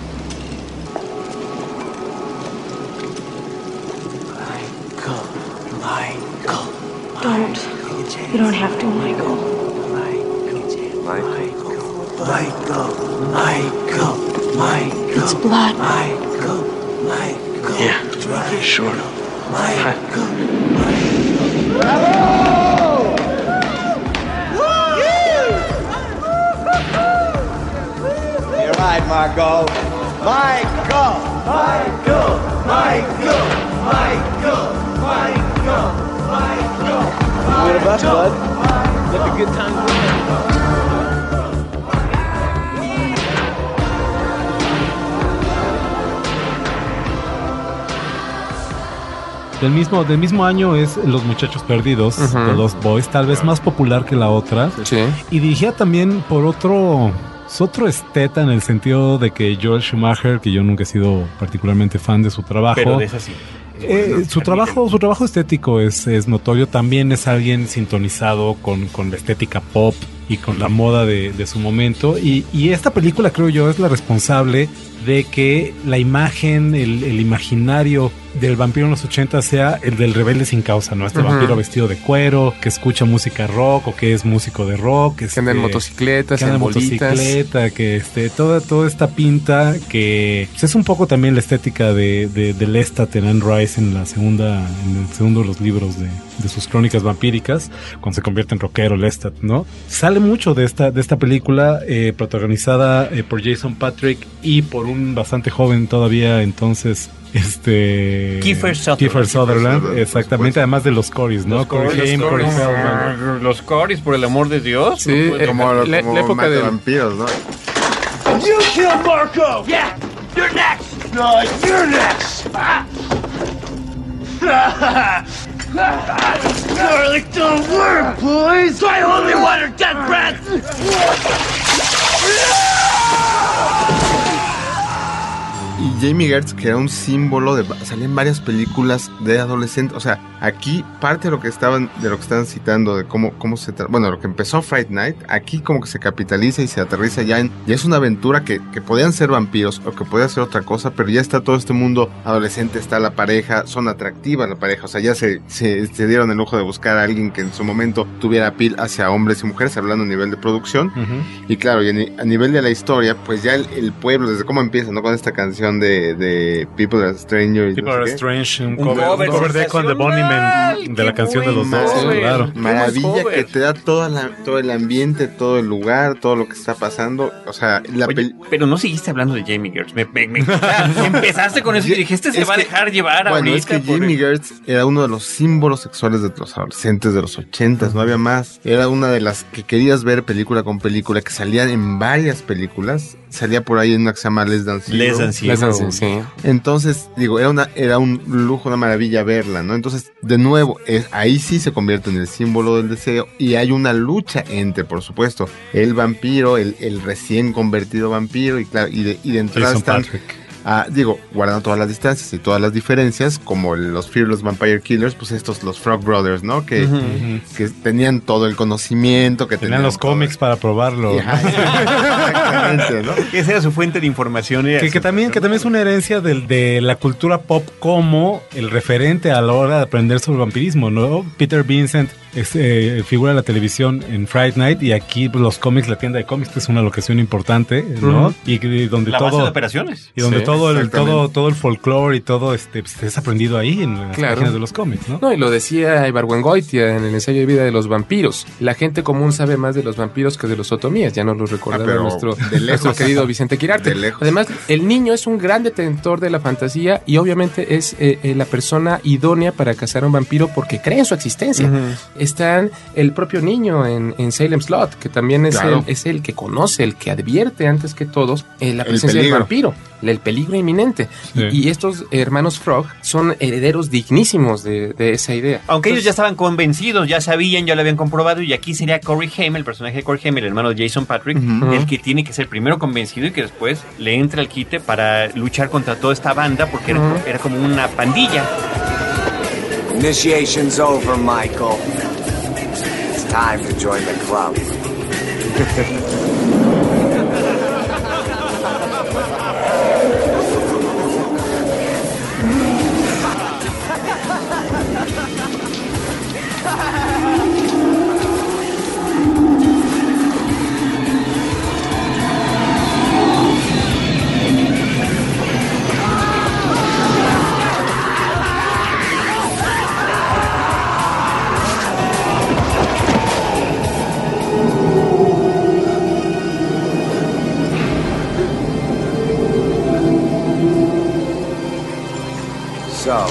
Michael. Don't. You don't have to, Michael. Michael. It's blood. Yeah, sure. You're right, Margot. Michael! What about bud? Let the good times roll. Del mismo año es Los Muchachos Perdidos, The Lost Boys, tal vez más popular que la otra. Sí. Y dirigida también por otro esteta, en el sentido de que Joel Schumacher, que yo nunca he sido particularmente fan de su trabajo. Pero de esa sí. Su trabajo estético es notorio. También es alguien sintonizado con la estética pop y con la moda de su momento. Y esta película, creo yo, es la responsable de que la imagen, el imaginario del vampiro en los 80 sea el del rebelde sin causa, ¿no? Este vampiro vestido de cuero, que escucha música rock o que es músico de rock, que anda en motocicletas, que anda en motocicleta, que toda esta pinta que pues, es un poco también la estética de Lestat en Anne Rice en el segundo de los libros de sus crónicas vampíricas, cuando se convierte en rockero Lestat, ¿no? Sale mucho de esta película, protagonizada por Jason Patric y por un bastante joven todavía entonces Kiefer Sutherland, exactamente, además de los Corys, ¿no? Corey Haim, Corey Feldman. Los Corys, por el amor de Dios. Sí, como la época de vampiros, ¿no? You killed Marco! Yeah, you're next! No, you're next! Garlic don't work, boys! I only want her dead breath! Y Jamie Gertz, que era un símbolo salía en varias películas de adolescentes. O sea, aquí parte de lo que estaban citando, de cómo se bueno, lo que empezó Fright Night, aquí como que se capitaliza y se aterriza ya es una aventura que podían ser vampiros o que podía ser otra cosa, pero ya está todo este mundo adolescente, está la pareja, son atractivas la pareja, o sea, ya se dieron el lujo de buscar a alguien que en su momento tuviera appeal hacia hombres y mujeres, hablando a nivel de producción. Y claro, y a nivel de la historia, pues ya el pueblo, desde cómo empieza, ¿no? Con esta canción de People Are Strange. People Are Strange, un cover de con The Bunny Men, de la canción de los dos, claro. Maravilla que te da todo el ambiente, todo el lugar, todo lo que está pasando. O sea, pero no seguiste hablando de Jamie Gertz. Empezaste con eso y dijiste se va a dejar llevar a Bueno, es que Jamie Gertz era uno de los símbolos sexuales de los adolescentes de los 80s, no había más. Era una de las que querías ver película con película, que salían en varias películas. Salía por ahí en una que se llama Less Than Zero. Sí. Entonces, digo, era un lujo, una maravilla verla, ¿no? Entonces, de nuevo, ahí sí se convierte en el símbolo del deseo y hay una lucha entre, por supuesto, el vampiro, el recién convertido vampiro y claro, y de entrada están... guardando todas las distancias y todas las diferencias, como los Fearless Vampire Killers, pues los Frog Brothers, ¿no? Que tenían todo el conocimiento, que tenían los cómics para probarlo. Exactamente, ¿no? Esa era su fuente de información. Que también es una herencia de la cultura pop como el referente a la hora de aprender sobre el vampirismo, ¿no? Peter Vincent figura en la televisión en Fright Night y aquí pues, los cómics, la tienda de cómics, que es una locación importante, ¿no? Y donde la base de operaciones. Y donde todo el folclore y todo pues, es aprendido ahí en las páginas de los cómics, ¿no? No, y lo decía Ibargüengoitia en el ensayo de vida de los vampiros. La gente común sabe más de los vampiros que de los otomías, ya nos lo recordaba nuestro querido Vicente Quirarte. Además, el niño es un gran detentor de la fantasía y obviamente es la persona idónea para cazar a un vampiro porque cree en su existencia. Está el propio niño en Salem Slot, que también es el que conoce, el que advierte antes que todos la presencia del vampiro, el peligro inminente. Sí. Y estos hermanos Frog son herederos dignísimos de esa idea. Aunque ellos ya estaban convencidos, ya sabían, ya lo habían comprobado, y aquí sería Corey Haim, el personaje de Corey Haim, el hermano de Jason Patric, el que tiene que ser primero convencido y que después le entre al quite para luchar contra toda esta banda, porque era como una pandilla. Initiation's over, Michael. It's time to join the club. So,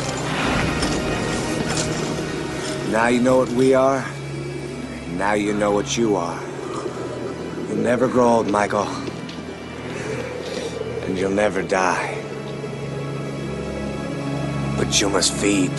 now you know what we are, now you know what you are. You'll never grow old, Michael. And you'll never die. But you must feed.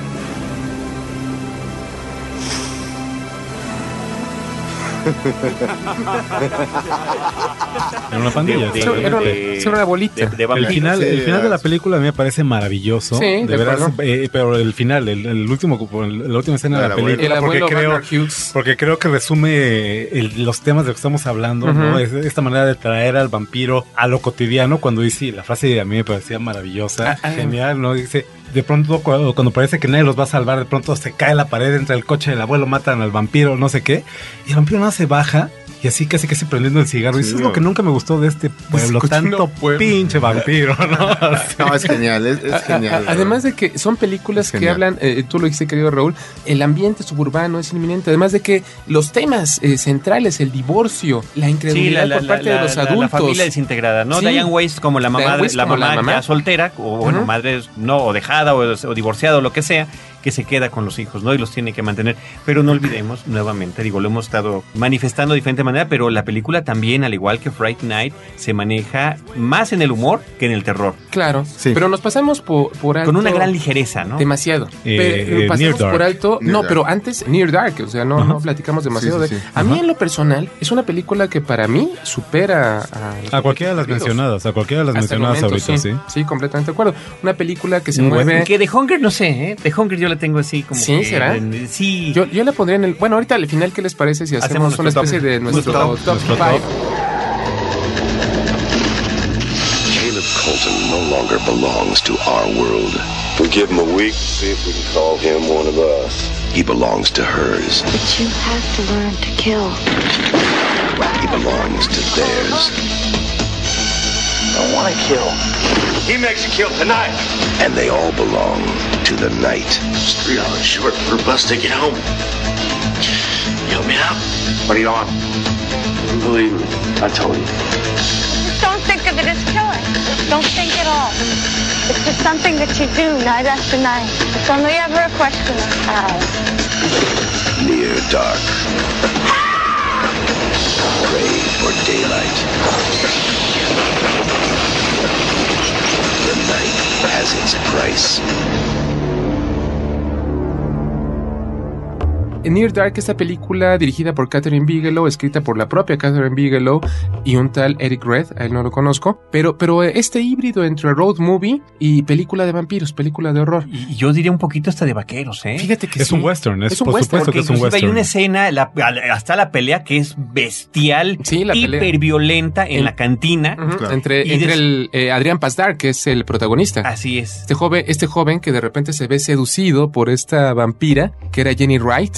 Era una pandilla. Era una bolita. El final de la película a mí me parece maravilloso. Sí, de verdad. Pero el final, la última escena de la película, porque creo que resume los temas de los que estamos hablando, ¿no? Esta manera de traer al vampiro a lo cotidiano. Cuando dice la frase, a mí me parecía maravillosa, genial, ¿no? Dice: de pronto cuando parece que nadie los va a salvar, de pronto se cae la pared, entra el coche del abuelo, matan al vampiro, no sé qué, y el vampiro no se baja y así casi prendiendo el cigarro. Y eso es lo que nunca me gustó de este pueblo, tanto pinche vampiro, ¿no? No, es genial, es genial. Además de que son películas que hablan, tú lo dijiste, querido Raúl, el ambiente suburbano es inminente, además de que los temas centrales, el divorcio, la incredulidad por parte de los adultos, la familia desintegrada, ¿no? Sí. Diane Weiss como la mamá ya soltera, o bueno, madre no, o dejada o divorciada o lo que sea, que se queda con los hijos, ¿no? Y los tiene que mantener. Pero no olvidemos, nuevamente, digo, lo hemos estado manifestando de diferente manera, pero la película también, al igual que Fright Night, se maneja más en el humor que en el terror. Claro, pero nos pasamos por alto. Con una gran ligereza, ¿no? Demasiado. Pero pasamos por alto. No, pero antes, Near Dark, o sea, no platicamos demasiado de. A mí, en lo personal, es una película que para mí supera a cualquiera de las mencionadas, ahorita, sí. Sí, completamente de acuerdo. Una película que se mueve. Que The Hunger, no sé, ¿eh? The Hunger yo la tengo así como. ¿Sí? Que, ¿Será? Sí. Yo la pondría en el. Bueno, ahorita al final, ¿qué les parece si hacemos una especie de nuestro top 5? Caleb Colton no longer belongs to our world. We give him a week, see if we can call him one of us. He belongs to hers. But you have to learn to kill. He belongs to theirs. I want to kill. He makes you kill tonight. And they all belong to the night. It's 3 hours short for a bus ticket home. You help me out? What are you on? Believe me, I told you. Just don't think of it as killing. Don't think at all. It's just something that you do night after night. It's only ever a question of how. Near dark. Pray for daylight. The night has its price. Near Dark, esta película dirigida por Kathryn Bigelow, escrita por la propia Kathryn Bigelow y un tal Eric Red, a él no lo conozco, pero este híbrido entre road movie y película de vampiros, película de horror. Y yo diría un poquito hasta de vaqueros, ¿eh? Fíjate que es un western, es por supuesto que es un western. Hay una escena, hasta la pelea que es bestial, hiperviolenta en la cantina. Entre Adrián Pasdar, que es el protagonista. Así es. Este joven que de repente se ve seducido por esta vampira, que era Jenny Wright,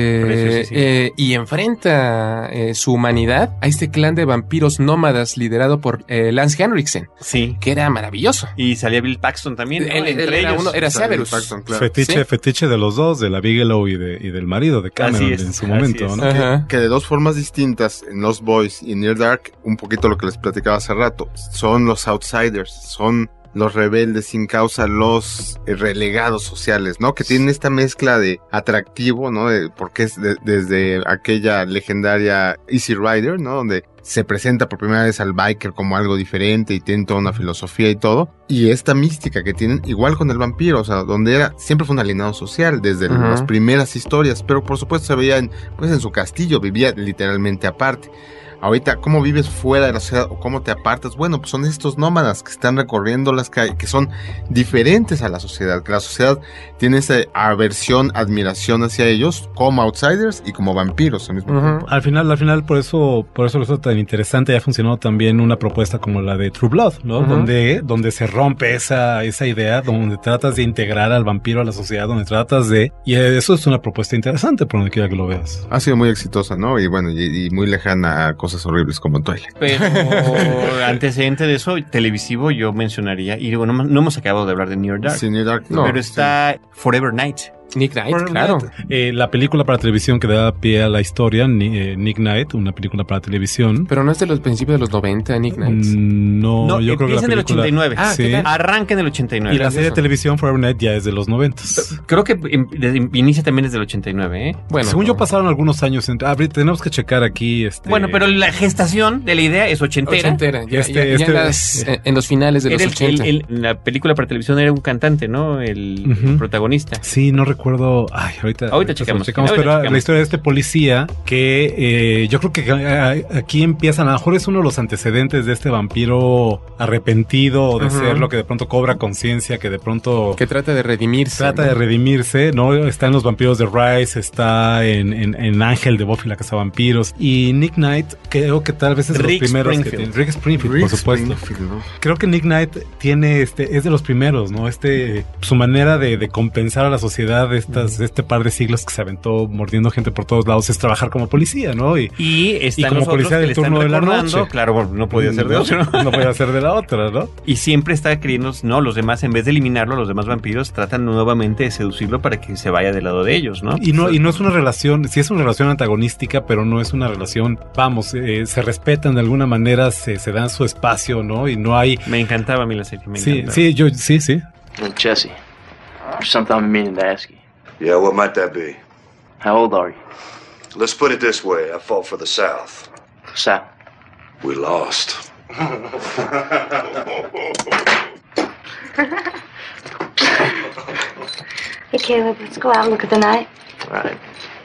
y enfrenta su humanidad a este clan de vampiros nómadas liderado por Lance Henriksen. Sí. Que era maravilloso. Y salía Bill Paxton también, ¿no? Entre ellos. Era Severus. Paxton, claro. Fetiche de los dos, de la Bigelow y del marido de Cameron en su momento, ¿no? Que de dos formas distintas, en Lost Boys y Near Dark, un poquito lo que les platicaba hace rato, son los outsiders, son los rebeldes sin causa, los relegados sociales, ¿no? Que tienen esta mezcla de atractivo, ¿no? Porque es desde aquella legendaria Easy Rider, ¿no? Donde se presenta por primera vez al biker como algo diferente y tiene toda una filosofía y todo. Y esta mística que tienen, igual con el vampiro, o sea, donde siempre fue un alienado social desde las primeras historias, pero por supuesto se veía en su castillo, vivía literalmente aparte. Ahorita, ¿cómo vives fuera de la sociedad o cómo te apartas? Bueno, pues son estos nómadas que están recorriendo las calles, que son diferentes a la sociedad, que la sociedad tiene esa aversión, admiración hacia ellos como outsiders y como vampiros al mismo tiempo. Al final, por eso lo es tan interesante. Ya funcionó también una propuesta como la de True Blood, ¿no? Donde se rompe esa idea, donde tratas de integrar al vampiro a la sociedad, donde tratas de... Y eso es una propuesta interesante por donde quiera que lo veas. Ha sido muy exitosa, ¿no? Y bueno, y muy lejana a cosas horribles como Twilight. Pero antecedente de eso, televisivo, yo mencionaría, y bueno, no hemos acabado de hablar de Near Dark. Sí, Near Dark. No, pero está Forever Night. Nick Knight, claro. La película para televisión que da pie a la historia, Nick Knight, una película para televisión. Pero no es de los principios de los 90, Nick Knight. No, yo creo que empieza en el 89. Sí. Arranca en el 89. Y la serie de televisión Forever Night ya es de los 90. Creo que inicia también desde el 89, ¿eh? Bueno, según yo pasaron algunos años. Tenemos que checar aquí. Bueno, pero la gestación de la idea es ochentera. Ya en los finales de los 80. La película para televisión era un cantante, ¿no? El protagonista. Sí, no recuerdo. Ahorita checamos, pero la historia de este policía que yo creo que aquí empiezan, a lo mejor es uno de los antecedentes de este vampiro arrepentido de ser lo que de pronto cobra conciencia, que de pronto... Que trata de redimirse. ¿no? Está en Los Vampiros de Rise, está en Ángel de Buffy la Cazavampiros. Y Nick Knight, creo que tal vez es de los primeros que tiene. Rick Springfield, por supuesto. ¿No? Creo que Nick Knight tiene es de los primeros, ¿no? Su manera de compensar a la sociedad de este par de siglos que se aventó mordiendo gente por todos lados es trabajar como policía, ¿no? Y como policía del turno de la noche. Claro, no podía ser de otro. No podía ser de la otra, ¿no? Y siempre está creyendo, no, los demás, en vez de eliminarlo, los demás vampiros tratan nuevamente de seducirlo para que se vaya del lado de ellos, ¿no? Y no es una relación, sí es una relación antagonística, pero no es una relación, se respetan de alguna manera, se dan su espacio, ¿no? Y no hay... Me encantaba a mí la serie, Sí. Jesse, there's something I've been meaning to ask you. Yeah, what might that be? How old are you? Let's put it this way. I fought for the South. South. We lost. Hey, Caleb, let's go out and look at the night. All right.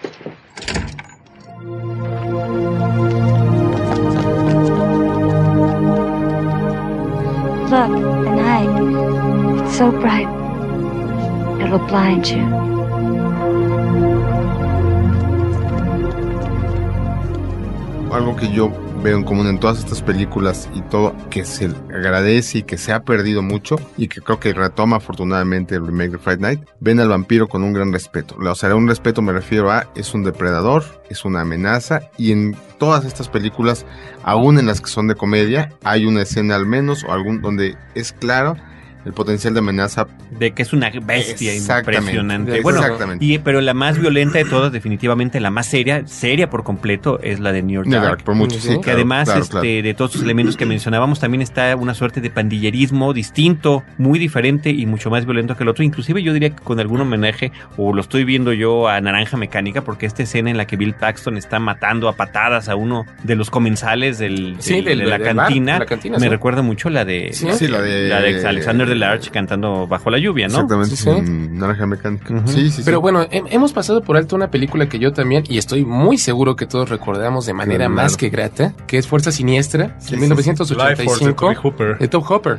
Look, the night. It's so bright. It'll blind you. Algo que yo veo en común en todas estas películas y todo, que se agradece y que se ha perdido mucho y que creo que retoma afortunadamente el remake de Fright Night, ven al vampiro con un gran respeto. O sea, un respeto me refiero a, es un depredador, es una amenaza, y en todas estas películas, aún en las que son de comedia, hay una escena al menos o algún donde es claro el potencial de amenaza. De que es una bestia impresionante. Bueno, pero la más violenta de todas, definitivamente la más seria por completo, es la de Near Dark. Por mucho, sí. Que además de todos los elementos que mencionábamos, también está una suerte de pandillerismo distinto, muy diferente y mucho más violento que el otro. Inclusive yo diría que con algún homenaje, o lo estoy viendo yo, a Naranja Mecánica, porque esta escena en la que Bill Paxton está matando a patadas a uno de los comensales de la cantina, me recuerda mucho la de Alexander Delarge cantando Bajo la lluvia, ¿no? Exactamente, sí. Naranja Mecánica. Sí. Pero bueno, hemos pasado por alto una película que yo también, y estoy muy seguro que todos recordamos de manera más que grata, que es Fuerza Siniestra, de 1985, de Top Hopper.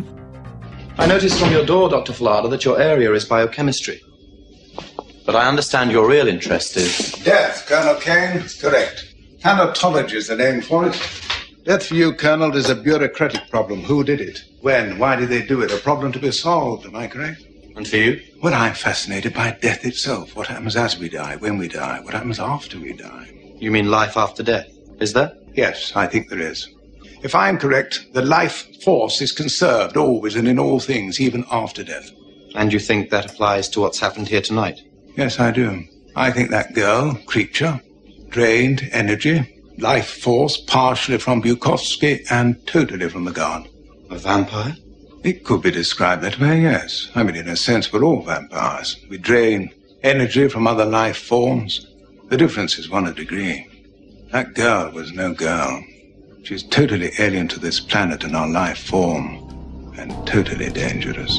I noticed from your door, Dr. Flada, that your area is biochemistry. But I understand your real interest is... Death, Colonel Kane. Correct. Thanatology is the name for it. Death for you, Colonel, is a bureaucratic problem. Who did it? When? Why did they do it? A problem to be solved, am I correct? And for you? Well, I'm fascinated by death itself. What happens as we die, when we die, what happens after we die. You mean life after death? Is there? Yes, I think there is. If I'm correct, the life force is conserved always and in all things, even after death. And you think that applies to what's happened here tonight? Yes, I do. I think that girl, creature, drained energy, life force partially from Bukowski and totally from the god. A vampire? It could be described that way, yes. I mean, in a sense, we're all vampires. We drain energy from other life forms. The difference is one a degree. That girl was no girl. She's totally alien to this planet and our life form, and totally dangerous.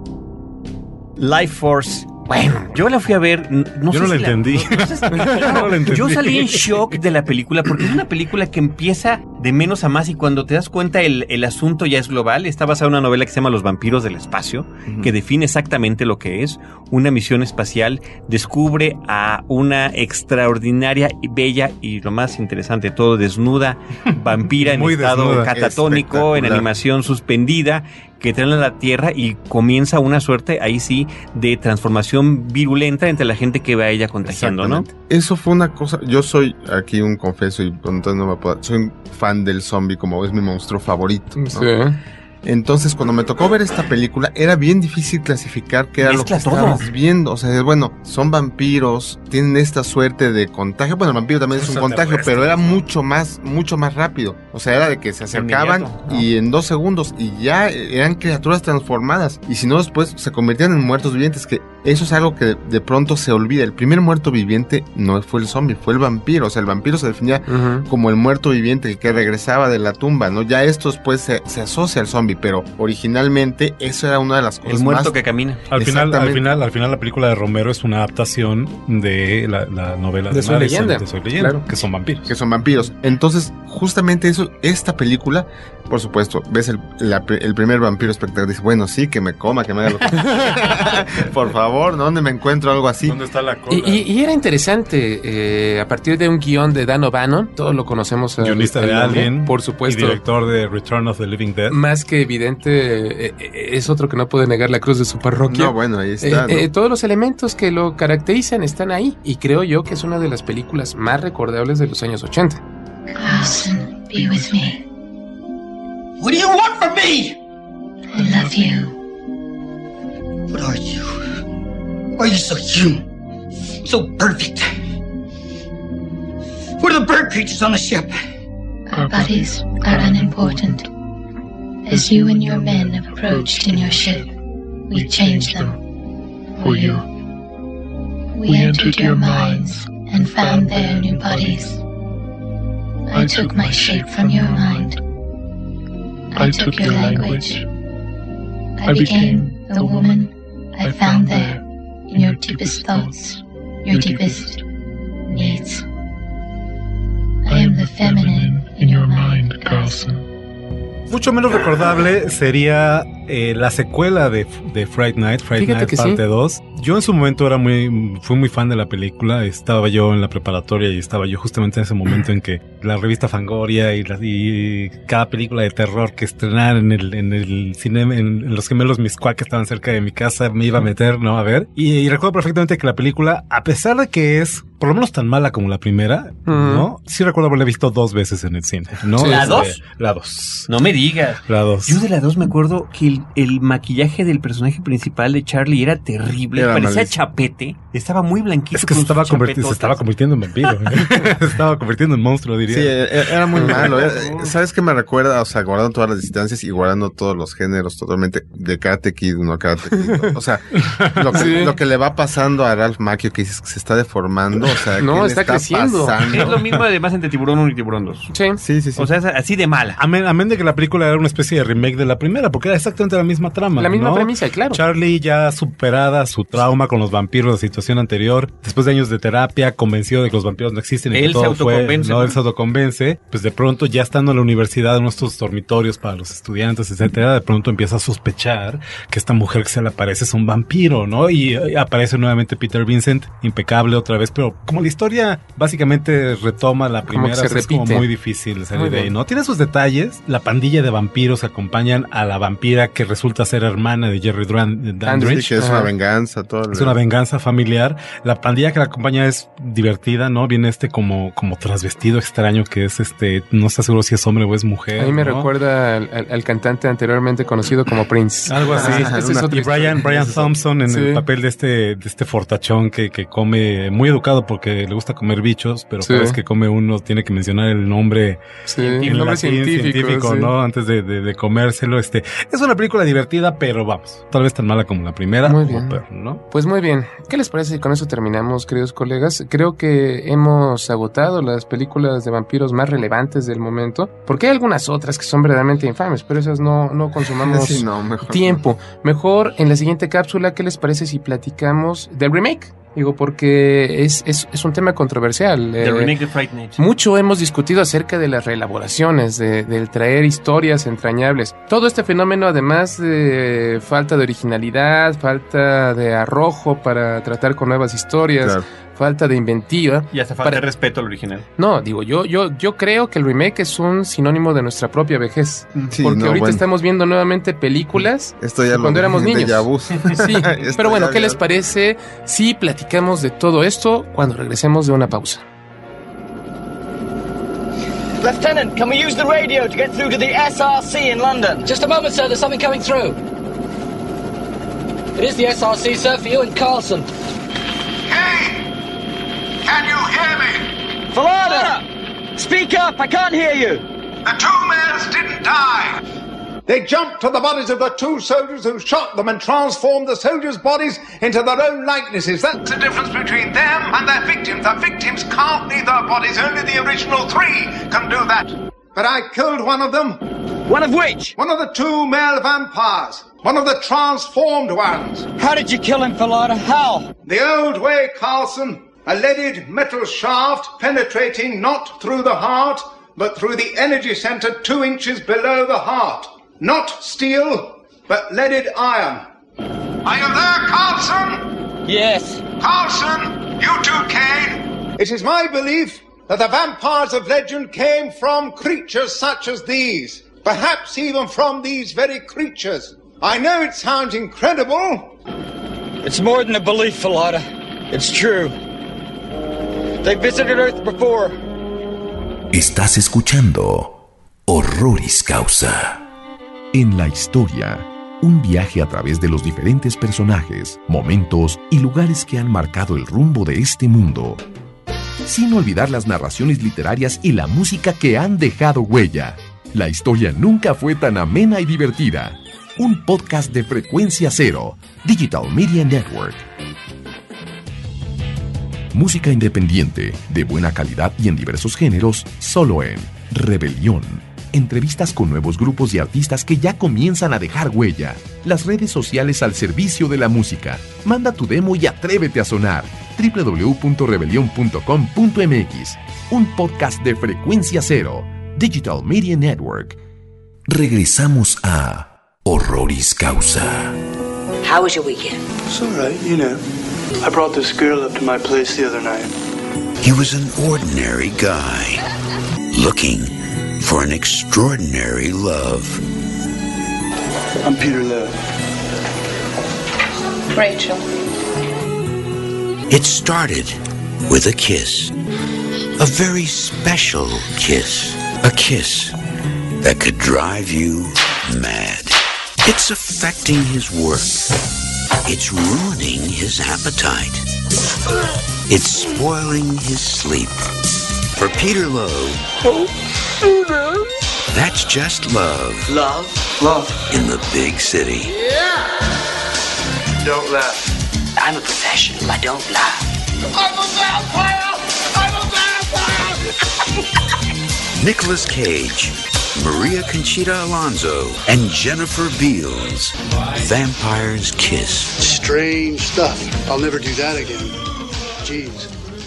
Life Force. Bueno, yo la fui a ver. No la entendí. Yo salí en shock de la película porque es una película que empieza de menos a más y cuando te das cuenta el asunto ya es global. Está basada en una novela que se llama Los vampiros del espacio, que define exactamente lo que es. Una misión espacial descubre a una extraordinaria, bella y lo más interesante de todo, desnuda vampira en estado catatónico, en animación suspendida, que traen a la Tierra y comienza una suerte, ahí sí, de transformación virulenta entre la gente que va a ella contagiando, ¿no? Eso fue una cosa, yo soy aquí un confeso y entonces no me puedo, soy un fan del zombie, como es mi monstruo favorito, ¿no? Sí. Entonces, cuando me tocó ver esta película, era bien difícil clasificar qué era lo que estábamos viendo. O sea, bueno, son vampiros, tienen esta suerte de contagio. Bueno, el vampiro también es un contagio, pero era mucho más rápido. O sea, era de que se acercaban y en 2 segundos y ya eran criaturas transformadas. Y si no, después se convertían en muertos vivientes, que eso es algo que de pronto se olvida. El primer muerto viviente no fue el zombie, fue el vampiro. O sea, el vampiro se definía como el muerto viviente que regresaba de la tumba, ¿no? Ya esto después se asocia al zombie, pero originalmente eso era una de las cosas. El muerto que camina. Al final la película de Romero es una adaptación de la novela de Soy Leyenda, claro, que son vampiros. Entonces, justamente eso, esta película, por supuesto, ves el primer vampiro espectacular, dices, bueno, sí, que me coma, que me haga lo que... Por favor, ¿dónde me encuentro algo así? ¿Dónde está la cola? Y era interesante, a partir de un guión de Dan O'Bannon, todos lo conocemos. Guionista de Alien, por supuesto. Y director de Return of the Living Dead. Más que evidente, es otro que no puede negar la cruz de su parroquia. No, bueno, ahí está. ¿no? Todos los elementos que lo caracterizan están ahí, y creo yo que es una de las películas más recordables de los años 80. Carlson, be with me. What do you want from me? I love you. What are you? Why are you so human? So perfect? What are the bird creatures on the ship? Our bodies are unimportant. As you and your men have approached in your ship, we changed them for you. We entered your minds and found there new bodies. I took my shape from your mind. I took your language. I became the woman I found there in your deepest thoughts, your deepest needs. I am the feminine in your mind, Carlson. Mucho menos recordable sería la secuela de Fright Night, parte 2. Yo en su momento fui muy fan de la película. Estaba yo en la preparatoria y estaba yo justamente en ese momento en que la revista Fangoria y cada película de terror que estrenaran en el cine, en los gemelos Miscuac que estaban cerca de mi casa, me iba a meter, ¿no? A ver. Y recuerdo perfectamente que la película, a pesar de que es por lo menos tan mala como la primera, ¿no? Sí recuerdo haberla visto 2 veces en el cine, ¿no? Sí. ¿La 2? La 2. No me digas. La 2. Yo de la 2 me acuerdo que el maquillaje del personaje principal de Charlie era terrible. Parecía chapete. Estaba muy blanquito. Es que se estaba convirtiendo en vampiro. Se estaba convirtiendo en monstruo, diría. Sí, era muy malo. ¿Sabes qué me recuerda? O sea, guardando todas las distancias y guardando todos los géneros totalmente de Karate Kid, no Karate Kid. O sea, lo que le va pasando a Ralph Macchio, que dices que se está deformando. O sea, no, está creciendo. Pasando? Es lo mismo además entre Tiburón 1 y Tiburón 2. Sí. O sea, es así de mala. Amén de que la película era una especie de remake de la primera, porque era exactamente la misma trama. La misma ¿no? premisa, claro. Charlie ya superada su trauma con los vampiros de la situación anterior, después de años de terapia, convencido de que los vampiros no existen. Él se autoconvence. Él se autoconvence. Pues de pronto, ya estando en la universidad, en nuestros dormitorios para los estudiantes, etcétera, de pronto empieza a sospechar que esta mujer que se le aparece es un vampiro, ¿no? Y aparece nuevamente Peter Vincent, impecable otra vez, pero como la historia básicamente retoma la primera, es como muy difícil salir de ahí, ¿no? Tiene sus detalles. La pandilla de vampiros acompañan a la vampira que resulta ser hermana de Jerry Dandridge. Sí, que es una venganza. Es una venganza familiar. La pandilla que la acompaña es divertida, ¿no? Viene como transvestido extraño que es no está seguro si es hombre o es mujer. A mí me ¿no? recuerda al cantante anteriormente conocido como Prince. Algo así. Y Brian Thompson en el papel de este fortachón que come, muy educado porque le gusta comer bichos, pero cada vez que come uno tiene que mencionar el nombre científico, ¿no? Antes de comérselo. Es una película divertida, pero vamos, tal vez tan mala como la primera. Muy bien. Pero, ¿no? Pues muy bien. ¿Qué les parece si con eso terminamos, queridos colegas? Creo que hemos agotado las películas de vampiros más relevantes del momento, porque hay algunas otras que son verdaderamente infames, pero esas no consumamos tiempo. Mejor en la siguiente cápsula, ¿qué les parece si platicamos del remake? Digo, porque es un tema controversial. The remake de Fright Night. Mucho hemos discutido acerca de las reelaboraciones, del traer historias entrañables. Todo este fenómeno, además de falta de originalidad, falta de arrojo para tratar con nuevas historias, falta de inventiva. Y hasta falta de respeto al original. No, digo, yo creo que el remake es un sinónimo de nuestra propia vejez. Sí, porque ahorita estamos viendo nuevamente películas esto ya cuando éramos niños. Sí, pero bueno, ¿qué les ya... parece si platicamos de todo esto cuando regresemos de una pausa? Lieutenant, can we use the radio to get through to the SRC in London? Just a moment, sir. There's something coming through. It is the SRC, sir, for you in Carlson. Hey! Can you hear me? Falada! Speak up! I can't hear you! The 2 males didn't die! They jumped to the bodies of the 2 soldiers who shot them and transformed the soldiers' bodies into their own likenesses. That's the difference between them and their victims. The victims can't leave their bodies. Only the original 3 can do that. But I killed one of them. One of which? One of the 2 male vampires. One of the transformed ones. How did you kill him, Falada? How? The old way, Carlson. A leaded metal shaft penetrating not through the heart, but through the energy center 2 inches below the heart. Not steel, but leaded iron. Are you there, Carlson? Yes. Carlson, you too, Kane. It is my belief that the vampires of legend came from creatures such as these. Perhaps even from these very creatures. I know it sounds incredible. It's more than a belief, Falada. It's true. They visited Earth before. Estás escuchando Horroris Causa. En la historia, un viaje a través de los diferentes personajes, momentos y lugares que han marcado el rumbo de este mundo. Sin olvidar las narraciones literarias y la música que han dejado huella. La historia nunca fue tan amena y divertida. Un podcast de Frecuencia Cero, Digital Media Network. Música independiente, de buena calidad y en diversos géneros, solo en Rebelión. Entrevistas con nuevos grupos y artistas que ya comienzan a dejar huella. Las redes sociales al servicio de la música. Manda tu demo y atrévete a sonar. www.rebelion.com.mx. Un podcast de Frecuencia Cero, Digital Media Network. Regresamos a Horroris Causa. How was your weekend? It's all right, you know. I brought this girl up to my place the other night. He was an ordinary guy, looking for an extraordinary love. I'm Peter Love. Rachel. It started with a kiss. A very special kiss. A kiss that could drive you mad. It's affecting his work. It's ruining his appetite. It's spoiling his sleep. For Peter Lowe, that's just love. Love? Love. In the big city. Yeah! Don't laugh. I'm a professional. I don't lie. I'm a vampire! I'm a vampire! Nicolas Cage, Maria Conchita Alonso, and Jennifer Beals. Vampire's Kiss. Strange stuff. I'll never do that again. Jeez.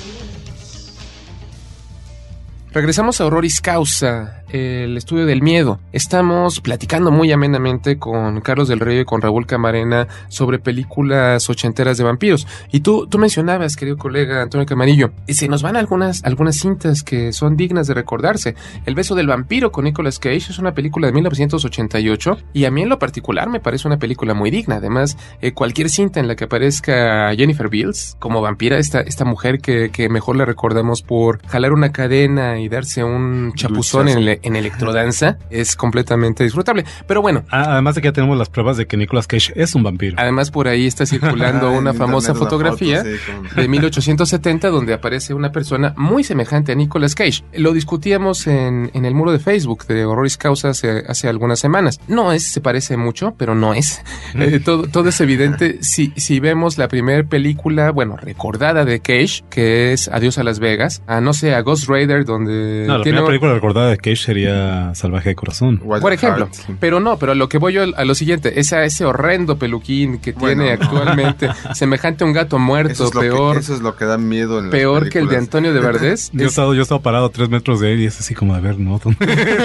Regresamos a Horroris Causa, el estudio del miedo. Estamos platicando muy amenamente con Carlos del Río y con Raúl Camarena sobre películas ochenteras de vampiros. Y tú mencionabas, querido colega Antonio Camarillo, se nos van algunas cintas que son dignas de recordarse. El beso del vampiro con Nicolas Cage es una película de 1988 y a mí en lo particular me parece una película muy digna. Además, cualquier cinta en la que aparezca Jennifer Beals como vampira, esta mujer que mejor la recordamos por jalar una cadena y darse un chapuzón en electrodanza, es completamente disfrutable. Pero bueno. Además de que ya tenemos las pruebas de que Nicolas Cage es un vampiro. Además, por ahí está circulando una famosa fotografía de 1870 donde aparece una persona muy semejante a Nicolas Cage. Lo discutíamos en el muro de Facebook de Horroris Causa hace algunas semanas. Se parece mucho, pero no es. Todo es evidente si vemos la primera película, recordada de Cage, que es Adiós a Las Vegas, a Ghost Rider, donde la primera película recordada de Cage sería Salvaje de Corazón. Por ejemplo. Pero a lo que voy yo a lo siguiente, ese horrendo peluquín que tiene actualmente, semejante a un gato muerto, peor. Eso es lo que da miedo en peor que el de Antonio de Verdez. Yo he estado parado a 3 metros de él y es así como de ver, ¿no? Sí.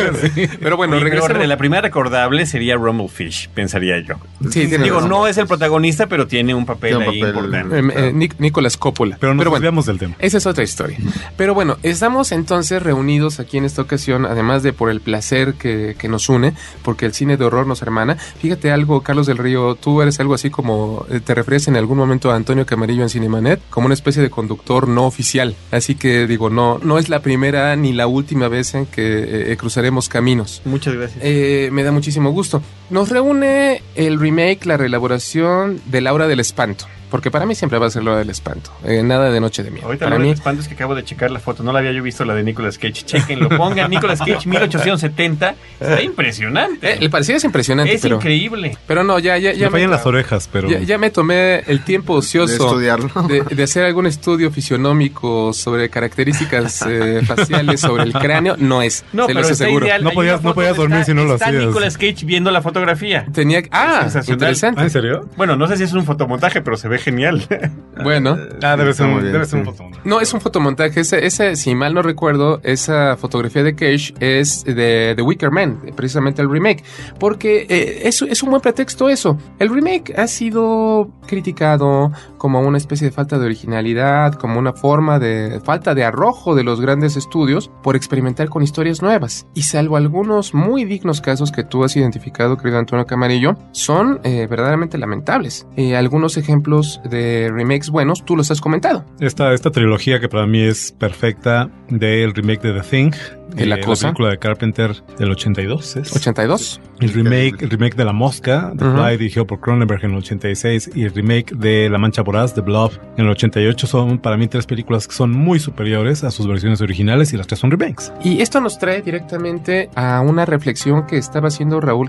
Pero bueno, regresamos. La primera recordable sería Rumblefish, pensaría yo. Sí, no es el protagonista, pero tiene un papel ahí importante. Nicolas Coppola. Pero nos olvidamos del tema. Esa es otra historia. Pero bueno, estamos entonces reunidos aquí en esta ocasión, además de por el placer que nos une, porque el cine de horror nos hermana. Fíjate algo, Carlos del Río, tú eres algo así como, te refieres en algún momento a Antonio Camarillo en Cinemanet, como una especie de conductor no oficial. Así que no es la primera ni la última vez en que cruzaremos caminos. Muchas gracias. Me da muchísimo gusto. Nos reúne el remake, la reelaboración de La Hora del Espanto. Porque para mí siempre va a ser La Hora del Espanto. Nada de Noche de Miedo. Ahorita La Hora del Espanto es que acabo de checar la foto. No la había yo visto, la de Nicolas Cage. Chequenlo, pongan Nicolas Cage 1870. Está impresionante. El parecido es impresionante. Es increíble. Pero no, ya me fallan las orejas, pero... Ya me tomé el tiempo ocioso de estudiarlo. De hacer algún estudio fisionómico sobre características faciales sobre el cráneo. No es. No, pero está seguro. Ideal. No podías dormir si no lo hacías. Está Nicolas Cage viendo la fotografía. Interesante. ¿En serio? Bueno, no sé si es un fotomontaje, pero se ve genial. Bueno. Debe ser un fotomontaje. No, es un fotomontaje. Ese, si mal no recuerdo, esa fotografía de Cage es de The Wicker Man, precisamente el remake. Porque es un buen pretexto eso. El remake ha sido criticado como una especie de falta de originalidad, como una forma de falta de arrojo de los grandes estudios por experimentar con historias nuevas. Y salvo algunos muy dignos casos que tú has identificado, querido Antonio Camarillo, son verdaderamente lamentables. Algunos ejemplos de remakes buenos, tú los has comentado. Esta trilogía que para mí es perfecta del remake de The Thing, la película de Carpenter del 82. ¿es? 82. El remake de La Mosca, The Fly, dirigido por Cronenberg en el 86, y el remake de La Mancha Voraz, The Blob, en el 88. Son para mí 3 películas que son muy superiores a sus versiones originales y las 3 son remakes. Y esto nos trae directamente a una reflexión que estaba haciendo Raúl Camarena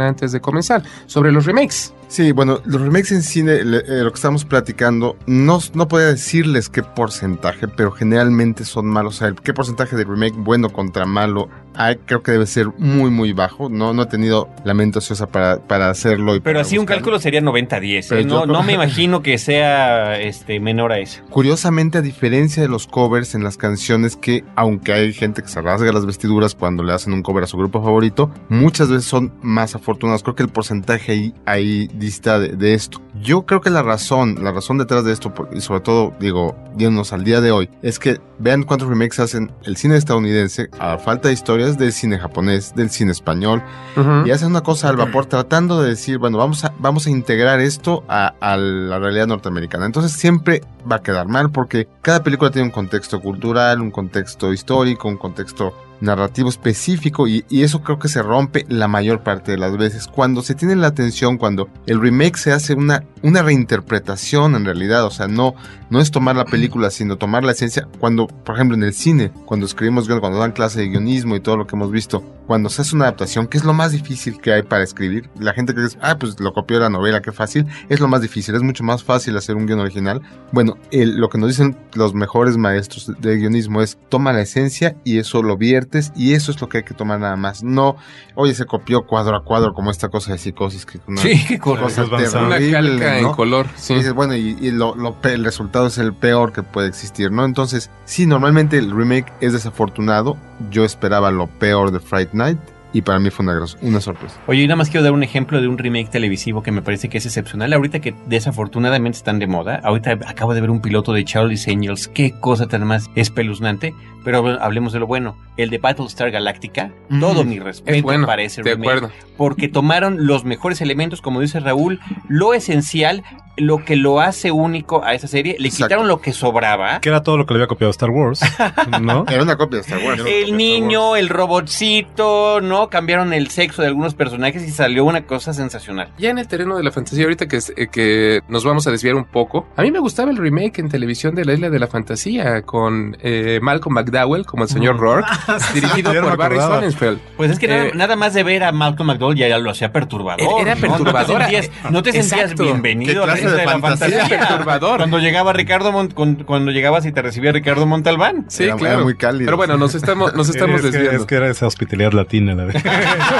antes de comenzar, sobre los remakes. Sí, bueno, los remakes en cine, lo que estamos platicando, no podría decirles qué porcentaje, pero generalmente son malos. O sea, qué porcentaje de remake bueno contra malo creo que debe ser muy, muy bajo. No he tenido la mente ociosa para hacerlo. Pero así un cálculo sería 90-10. No me imagino que sea menor a eso. Curiosamente, a diferencia de los covers en las canciones, que aunque hay gente que se rasga las vestiduras cuando le hacen un cover a su grupo favorito, muchas veces son más afortunados. Creo que el porcentaje ahí dista de esto. Yo creo que la razón detrás de esto, y sobre todo, yéndonos al día de hoy, es que vean cuántos remakes hacen el cine estadounidense a falta de historias del cine japonés, del cine español, y hacen una cosa al vapor tratando de decir, bueno, vamos a integrar esto a la realidad norteamericana. Entonces siempre va a quedar mal porque cada película tiene un contexto cultural, un contexto histórico, un contexto narrativo específico, y eso creo que se rompe la mayor parte de las veces. Cuando se tiene la atención, cuando el remake se hace una reinterpretación en realidad, o sea, no es tomar la película, sino tomar la esencia. Cuando, por ejemplo, en el cine, cuando escribimos guion, cuando dan clase de guionismo y todo lo que hemos visto, cuando se hace una adaptación, que es lo más difícil que hay para escribir, la gente que dice, pues lo copió de la novela, qué fácil, es lo más difícil, es mucho más fácil hacer un guion original. Bueno, lo que nos dicen los mejores maestros de guionismo es, toma la esencia y eso lo viertes, y eso es lo que hay que tomar nada más. No, oye, se copió cuadro a cuadro como esta cosa de Psicosis, que qué cosa terrible, una calca, ¿no? En color. Sí. Y dices, bueno, y el resultado es el peor que puede existir, ¿no? Entonces, sí, normalmente el remake es desafortunado. Yo esperaba lo peor de Fright Night, y para mí fue una sorpresa. Oye, y nada más quiero dar un ejemplo de un remake televisivo que me parece que es excepcional. Ahorita que desafortunadamente están de moda. Ahorita acabo de ver un piloto de Charlie's Angels. Qué cosa tan más espeluznante. Pero hablemos de lo bueno. El de Battlestar Galactica. Todo mi respeto para ese remake. De acuerdo. Porque tomaron los mejores elementos, como dice Raúl, lo esencial, lo que lo hace único a esa serie. Le quitaron lo que sobraba. Que era todo lo que le había copiado Star Wars, ¿no? Era una copia de Star Wars. El niño, el robotcito, ¿no? Cambiaron el sexo de algunos personajes y salió una cosa sensacional. Ya en el terreno de la fantasía, ahorita que nos vamos a desviar un poco, a mí me gustaba el remake en televisión de La Isla de la Fantasía con Malcolm McDowell como el señor Rourke, dirigido por Barry Sonnenfeld. Pues es que nada más de ver a Malcolm McDowell ya lo hacía perturbador. Era perturbador. No te sentías bienvenido a La Isla de la Fantasía. Perturbador. Cuando llegaba cuando llegabas y te recibía Ricardo Montalbán. Sí, claro. Era muy cálido. Pero bueno, nos estamos desviando. Es que era esa hospitalidad latina, la verdad.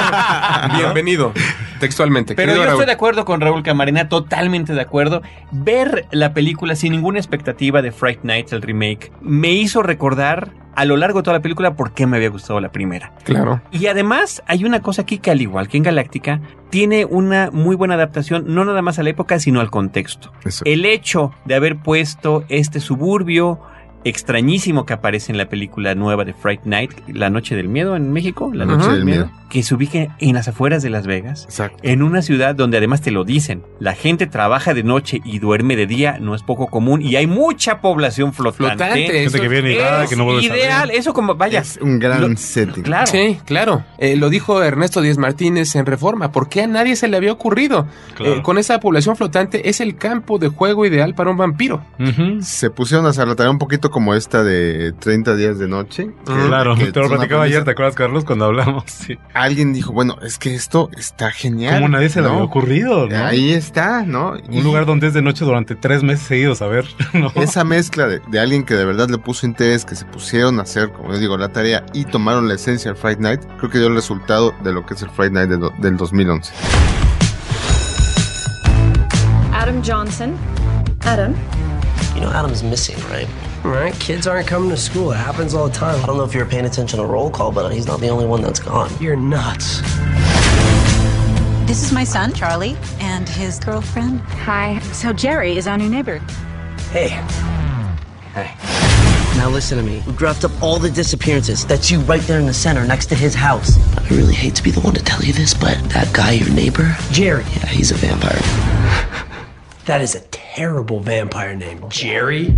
Bienvenido, textualmente. Pero yo estoy de acuerdo con Raúl Camarena, totalmente de acuerdo. Ver la película sin ninguna expectativa de Fright Night, el remake, me hizo recordar a lo largo de toda la película por qué me había gustado la primera. Claro. Y además hay una cosa aquí que, al igual que en Galáctica, tiene una muy buena adaptación, no nada más a la época, sino al contexto. Eso. El hecho de haber puesto este suburbio extrañísimo que aparece en la película nueva de Fright Night, La Noche del Miedo en México, La Noche del Miedo, que se ubique en las afueras de Las Vegas. Exacto. En una ciudad donde además te lo dicen, la gente trabaja de noche y duerme de día, no es poco común, y hay mucha población flotante. Gente que viene y que no vuelve ideal, a ver. Eso como, vaya. Es un gran setting. Claro. Sí, claro. Lo dijo Ernesto Díaz Martínez en Reforma. ¿Por qué a nadie se le había ocurrido? Claro. Con esa población flotante es el campo de juego ideal para un vampiro. Se pusieron a charlatanear un poquito como esta de 30 días de noche. Claro, te lo platicaba ayer, ¿te acuerdas, Carlos, cuando hablamos? Sí. Alguien dijo, bueno, es que esto está genial. Como nadie se le había ocurrido, ¿no? Ahí está, ¿no? Un lugar donde es de noche durante 3 meses seguidos, a ver, ¿no? Esa mezcla de alguien que de verdad le puso interés, que se pusieron a hacer, como yo digo, la tarea y tomaron la esencia del Fright Night, creo que dio el resultado de lo que es el Fright Night del 2011. Adam Johnson. Adam? You know Adam's missing, right? Right, kids aren't coming to school. It happens all the time. I don't know if you were paying attention to roll call, but he's not the only one that's gone. You're nuts. This is my son, Charlie, and his girlfriend. Hi. So Jerry is our new neighbor. Hey. Hey. Now listen to me. We graphed up all the disappearances. That's you right there in the center, next to his house. I really hate to be the one to tell you this, but that guy, your neighbor... Jerry. Yeah, he's a vampire. That is a terrible vampire name. Jerry?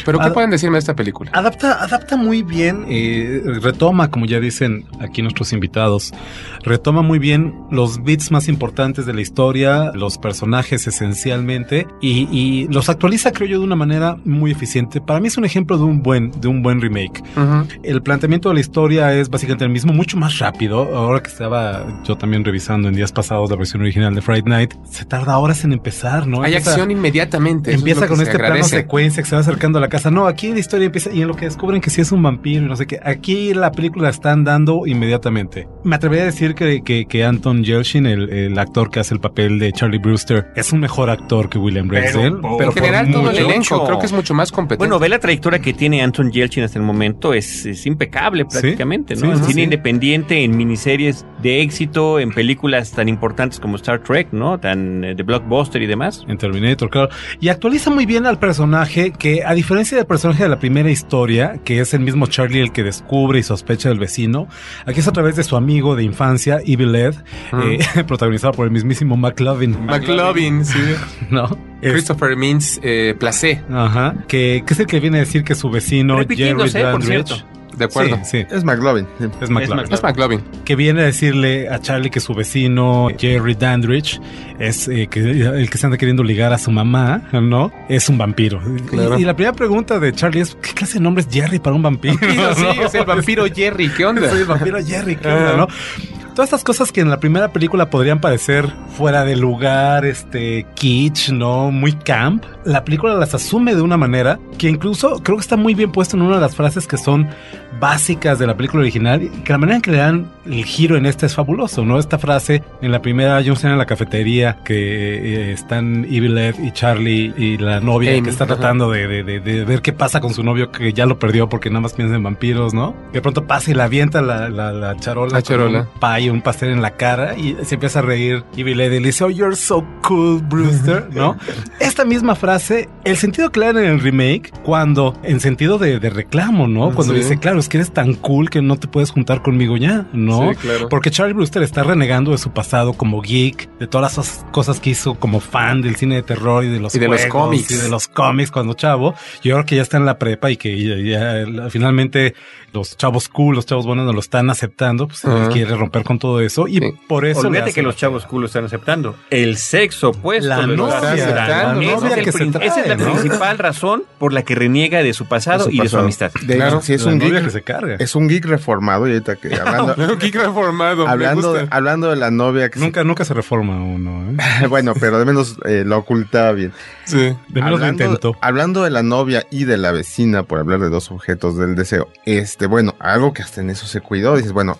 ¿Pero qué pueden decirme de esta película? Adapta muy bien, retoma, como ya dicen aquí nuestros invitados, retoma muy bien los bits más importantes de la historia, los personajes esencialmente, y los actualiza, creo yo, de una manera muy eficiente. Para mí es un ejemplo de un buen remake. El planteamiento de la historia es básicamente el mismo, mucho más rápido. Ahora que estaba yo también revisando en días pasados la versión original de Fright Night, se tarda horas en empezar, ¿no? Hay acción inmediatamente. Empieza con este plano secuencia que se va acercando a la casa. No, aquí la historia empieza y en lo que descubren que sí es un vampiro y no sé qué. Aquí la película la están dando inmediatamente. Me atrevería a decir que Anton Yelchin, el actor que hace el papel de Charlie Brewster, es un mejor actor que William Brexel. Pero en general todo el elenco creo que es mucho más competente. Bueno, ve la trayectoria que tiene Anton Yelchin hasta el momento, es impecable prácticamente, ¿no? En cine independiente, en miniseries de éxito, en películas tan importantes como Star Trek, ¿no? Tan de blockbuster y demás. En Terminator, claro. Y actualiza muy bien al personaje que, a diferencia del personaje de la primera historia, que es el mismo Charlie el que descubre y sospecha del vecino, aquí es a través de su amigo de infancia, Evil Ed, protagonizado por el mismísimo McLovin. McLovin, sí. ¿No? Christopher Mintz-Plasse. Ajá. Que es el que viene a decir que su vecino, Jerry Dandridge. De acuerdo. Sí. Es McLovin. Es McLovin. Que viene a decirle a Charlie que su vecino, Jerry Dandridge, es el que se anda queriendo ligar a su mamá, ¿no? Es un vampiro. Claro. Y la primera pregunta de Charlie es, ¿qué clase de nombre es Jerry para un vampiro? ¿No? Sí, es el vampiro Jerry. ¿Qué onda? Soy el vampiro Jerry. ¿Qué onda, no? Todas estas cosas que en la primera película podrían parecer fuera de lugar, kitsch, ¿no? Muy camp. La película las asume de una manera que incluso creo que está muy bien puesto en una de las frases que son básicas de la película original, y que la manera en que le dan el giro en esta es fabuloso, ¿no? Esta frase en la primera, yo en la cafetería, que están Evil Ed y Charlie y la novia Amy, que está tratando de ver qué pasa con su novio, que ya lo perdió porque nada más piensa en vampiros, ¿no? De pronto pasa y le avienta la charola. Un pie, un pastel en la cara, y se empieza a reír Evil Ed y le dice, oh, you're so cool, Brewster, ¿no? Esta misma frase, el sentido que le dan en el remake, cuando, en sentido de reclamo, ¿no? Cuando dice, claro, es que eres tan cool que no te puedes juntar conmigo ya, ¿no? Sí, claro. Porque Charlie Brewster está renegando de su pasado como geek, de todas las cosas que hizo como fan del cine de terror y de los cómics. Y de los cómics cuando chavo. Y ahora que ya está en la prepa y que ya finalmente los chavos cool, los chavos buenos no lo están aceptando, pues él quiere romper con todo eso, y por eso... Olvídate que los chavos cool lo están aceptando. El sexo opuesto la novia, aceptando. Esa es la principal razón por la que reniega de su pasado y de su amistad. Claro, si es un geek que se carga. Es un geek reformado, y ahorita que hablando... un geek reformado. Hablando de la novia que nunca se reforma uno, Bueno, pero de menos lo ocultaba bien. Sí, de menos lo intentó. Hablando de la novia y de la vecina, por hablar de dos objetos del deseo, bueno, algo que hasta en eso se cuidó, dices, bueno,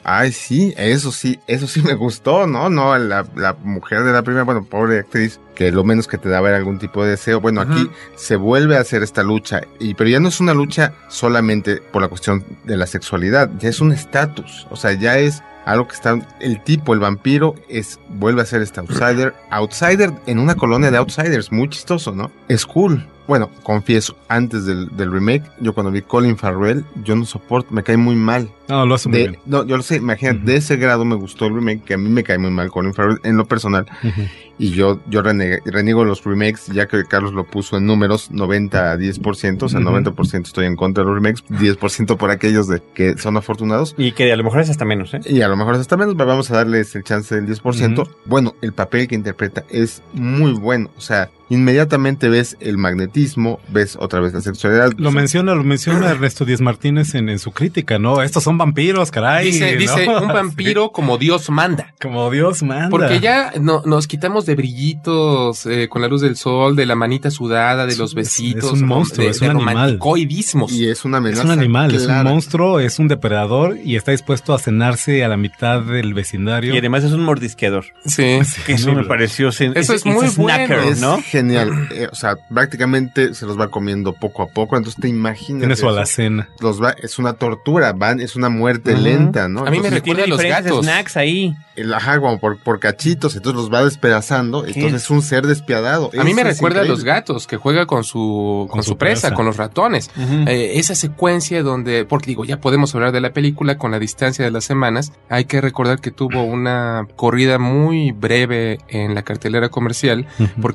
eso sí me gustó, ¿no? No, la mujer de la primera, bueno, pobre actriz, que lo menos que te daba era algún tipo de deseo. Bueno, aquí se vuelve a hacer esta lucha, pero ya no es una lucha solamente por la cuestión de la sexualidad, ya es un estatus, o sea, ya es algo que está, el vampiro vuelve a ser este outsider en una colonia de outsiders, muy chistoso, ¿no? Es cool. Bueno, confieso, antes del remake, yo cuando vi Colin Farrell, yo no soporto, me cae muy mal. No, lo hace muy bien. No, yo lo sé, imagínate, de ese grado me gustó el remake, que a mí me cae muy mal Colin Farrell en lo personal. Y yo reniego los remakes, ya que Carlos lo puso en números, 90 a 10%, o sea, 90% estoy en contra de los remakes, 10% por aquellos que son afortunados. Y que a lo mejor es hasta menos, Y a lo mejor es hasta menos, pero vamos a darles el chance del 10%. Bueno, el papel que interpreta es muy bueno, o sea, inmediatamente ves el magnetismo, ves otra vez la sexualidad. Lo menciona Ernesto Díaz Martínez en su crítica, ¿no? Estos son vampiros, caray. Dice un vampiro como Dios manda. Como Dios manda. Porque ya nos quitamos de brillitos con la luz del sol, de la manita sudada, de los besitos. Es un monstruo, es un animal. Y es una amenaza. Es un animal, clara. Es un monstruo, es un depredador y está dispuesto a cenarse a la mitad del vecindario. Y además es un mordisqueador. Sí. Que eso me pareció... Eso es muy snacker, bueno, ¿no? Es genial. O sea, prácticamente se los va comiendo poco a poco. Entonces te imaginas. Tiene su alacena. Es una tortura, es una muerte lenta, ¿no? A mí me recuerda a los gatos. Snacks ahí. Como por cachitos, entonces los va despedazando. Entonces es un ser despiadado. A mí me recuerda a los gatos, que juega con su presa, con los ratones. Esa secuencia donde, porque digo, ya podemos hablar de la película con la distancia de las semanas. Hay que recordar que tuvo una corrida muy breve en la cartelera comercial, porque yo traté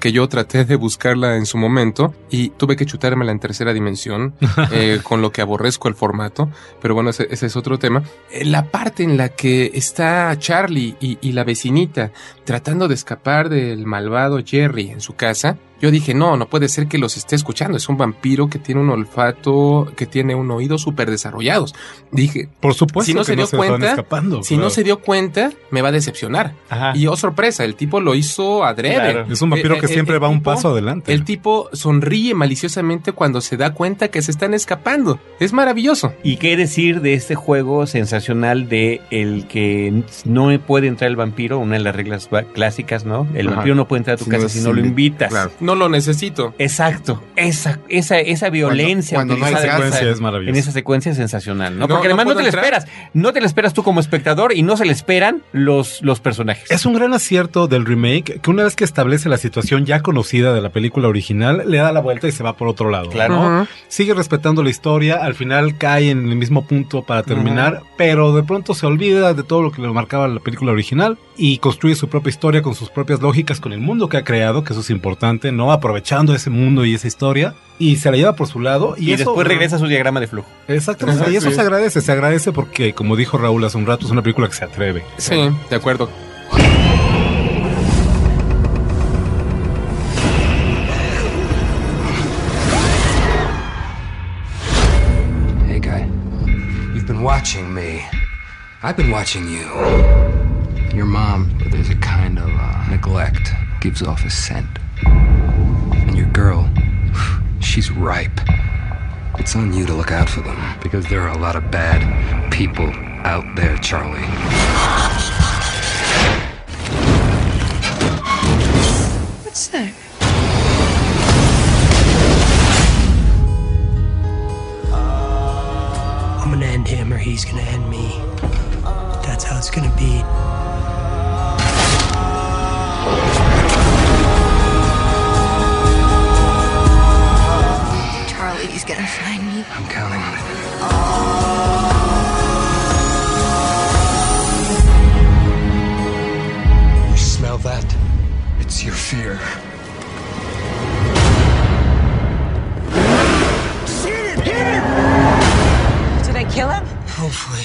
traté de buscarla en su momento y tuve que chutármela en tercera dimensión, con lo que aborrezco el formato, pero bueno, ese es otro tema. La parte en la que está Charlie y la vecinita tratando de escapar del malvado Jerry en su casa, yo dije, no puede ser que los esté escuchando. Es un vampiro que tiene un olfato, que tiene un oído súper desarrollados. Dije, por supuesto, si no se dio cuenta, no se dio cuenta, me va a decepcionar. Ajá. Y oh sorpresa, el tipo lo hizo adrede. Claro. Es un vampiro que siempre va un paso adelante. El tipo sonríe maliciosamente cuando se da cuenta que se están escapando. Es maravilloso. ¿Y qué decir de este juego sensacional de el que no puede entrar el vampiro? Una de las reglas clásicas, ¿no? El vampiro no puede entrar a tu casa si no lo invitas. Claro. No lo necesito. Exacto. Esa violencia cuando no hay secuencia es maravillosa. en esa secuencia es sensacional, ¿no? No, Porque además no no te la puedo esperas. No te la esperas tú como espectador y no se le esperan los personajes. Es un gran acierto del remake que una vez que establece la situación ya conocida de la película original, le da la vuelta y se va por otro lado. Claro. ¿no? Sigue respetando la historia, al final cae en el mismo punto para terminar, pero de pronto se olvida de todo lo que le marcaba la película original y construye su propia historia con sus propias lógicas, con el mundo que ha creado, que eso es importante, ¿no? Aprovechando ese mundo y esa historia, y se la lleva por su lado. Y eso, después regresa a su diagrama de flujo. Exactamente, y eso se agradece porque, como dijo Raúl hace un rato, es una película que se atreve. Sí, de acuerdo. Hey guy, you've been watching me. I've been watching you. Your mom, there's a kind of neglect, gives off a scent. And your girl, she's ripe. It's on you to look out for them, because there are a lot of bad people out there, Charlie. What's that? I'm gonna end him or he's gonna end me. That's how it's gonna be. Charlie's gonna find me. I'm counting on it. You smell that? It's your fear. Shoot him! Hit him! Did I kill him? Hopefully.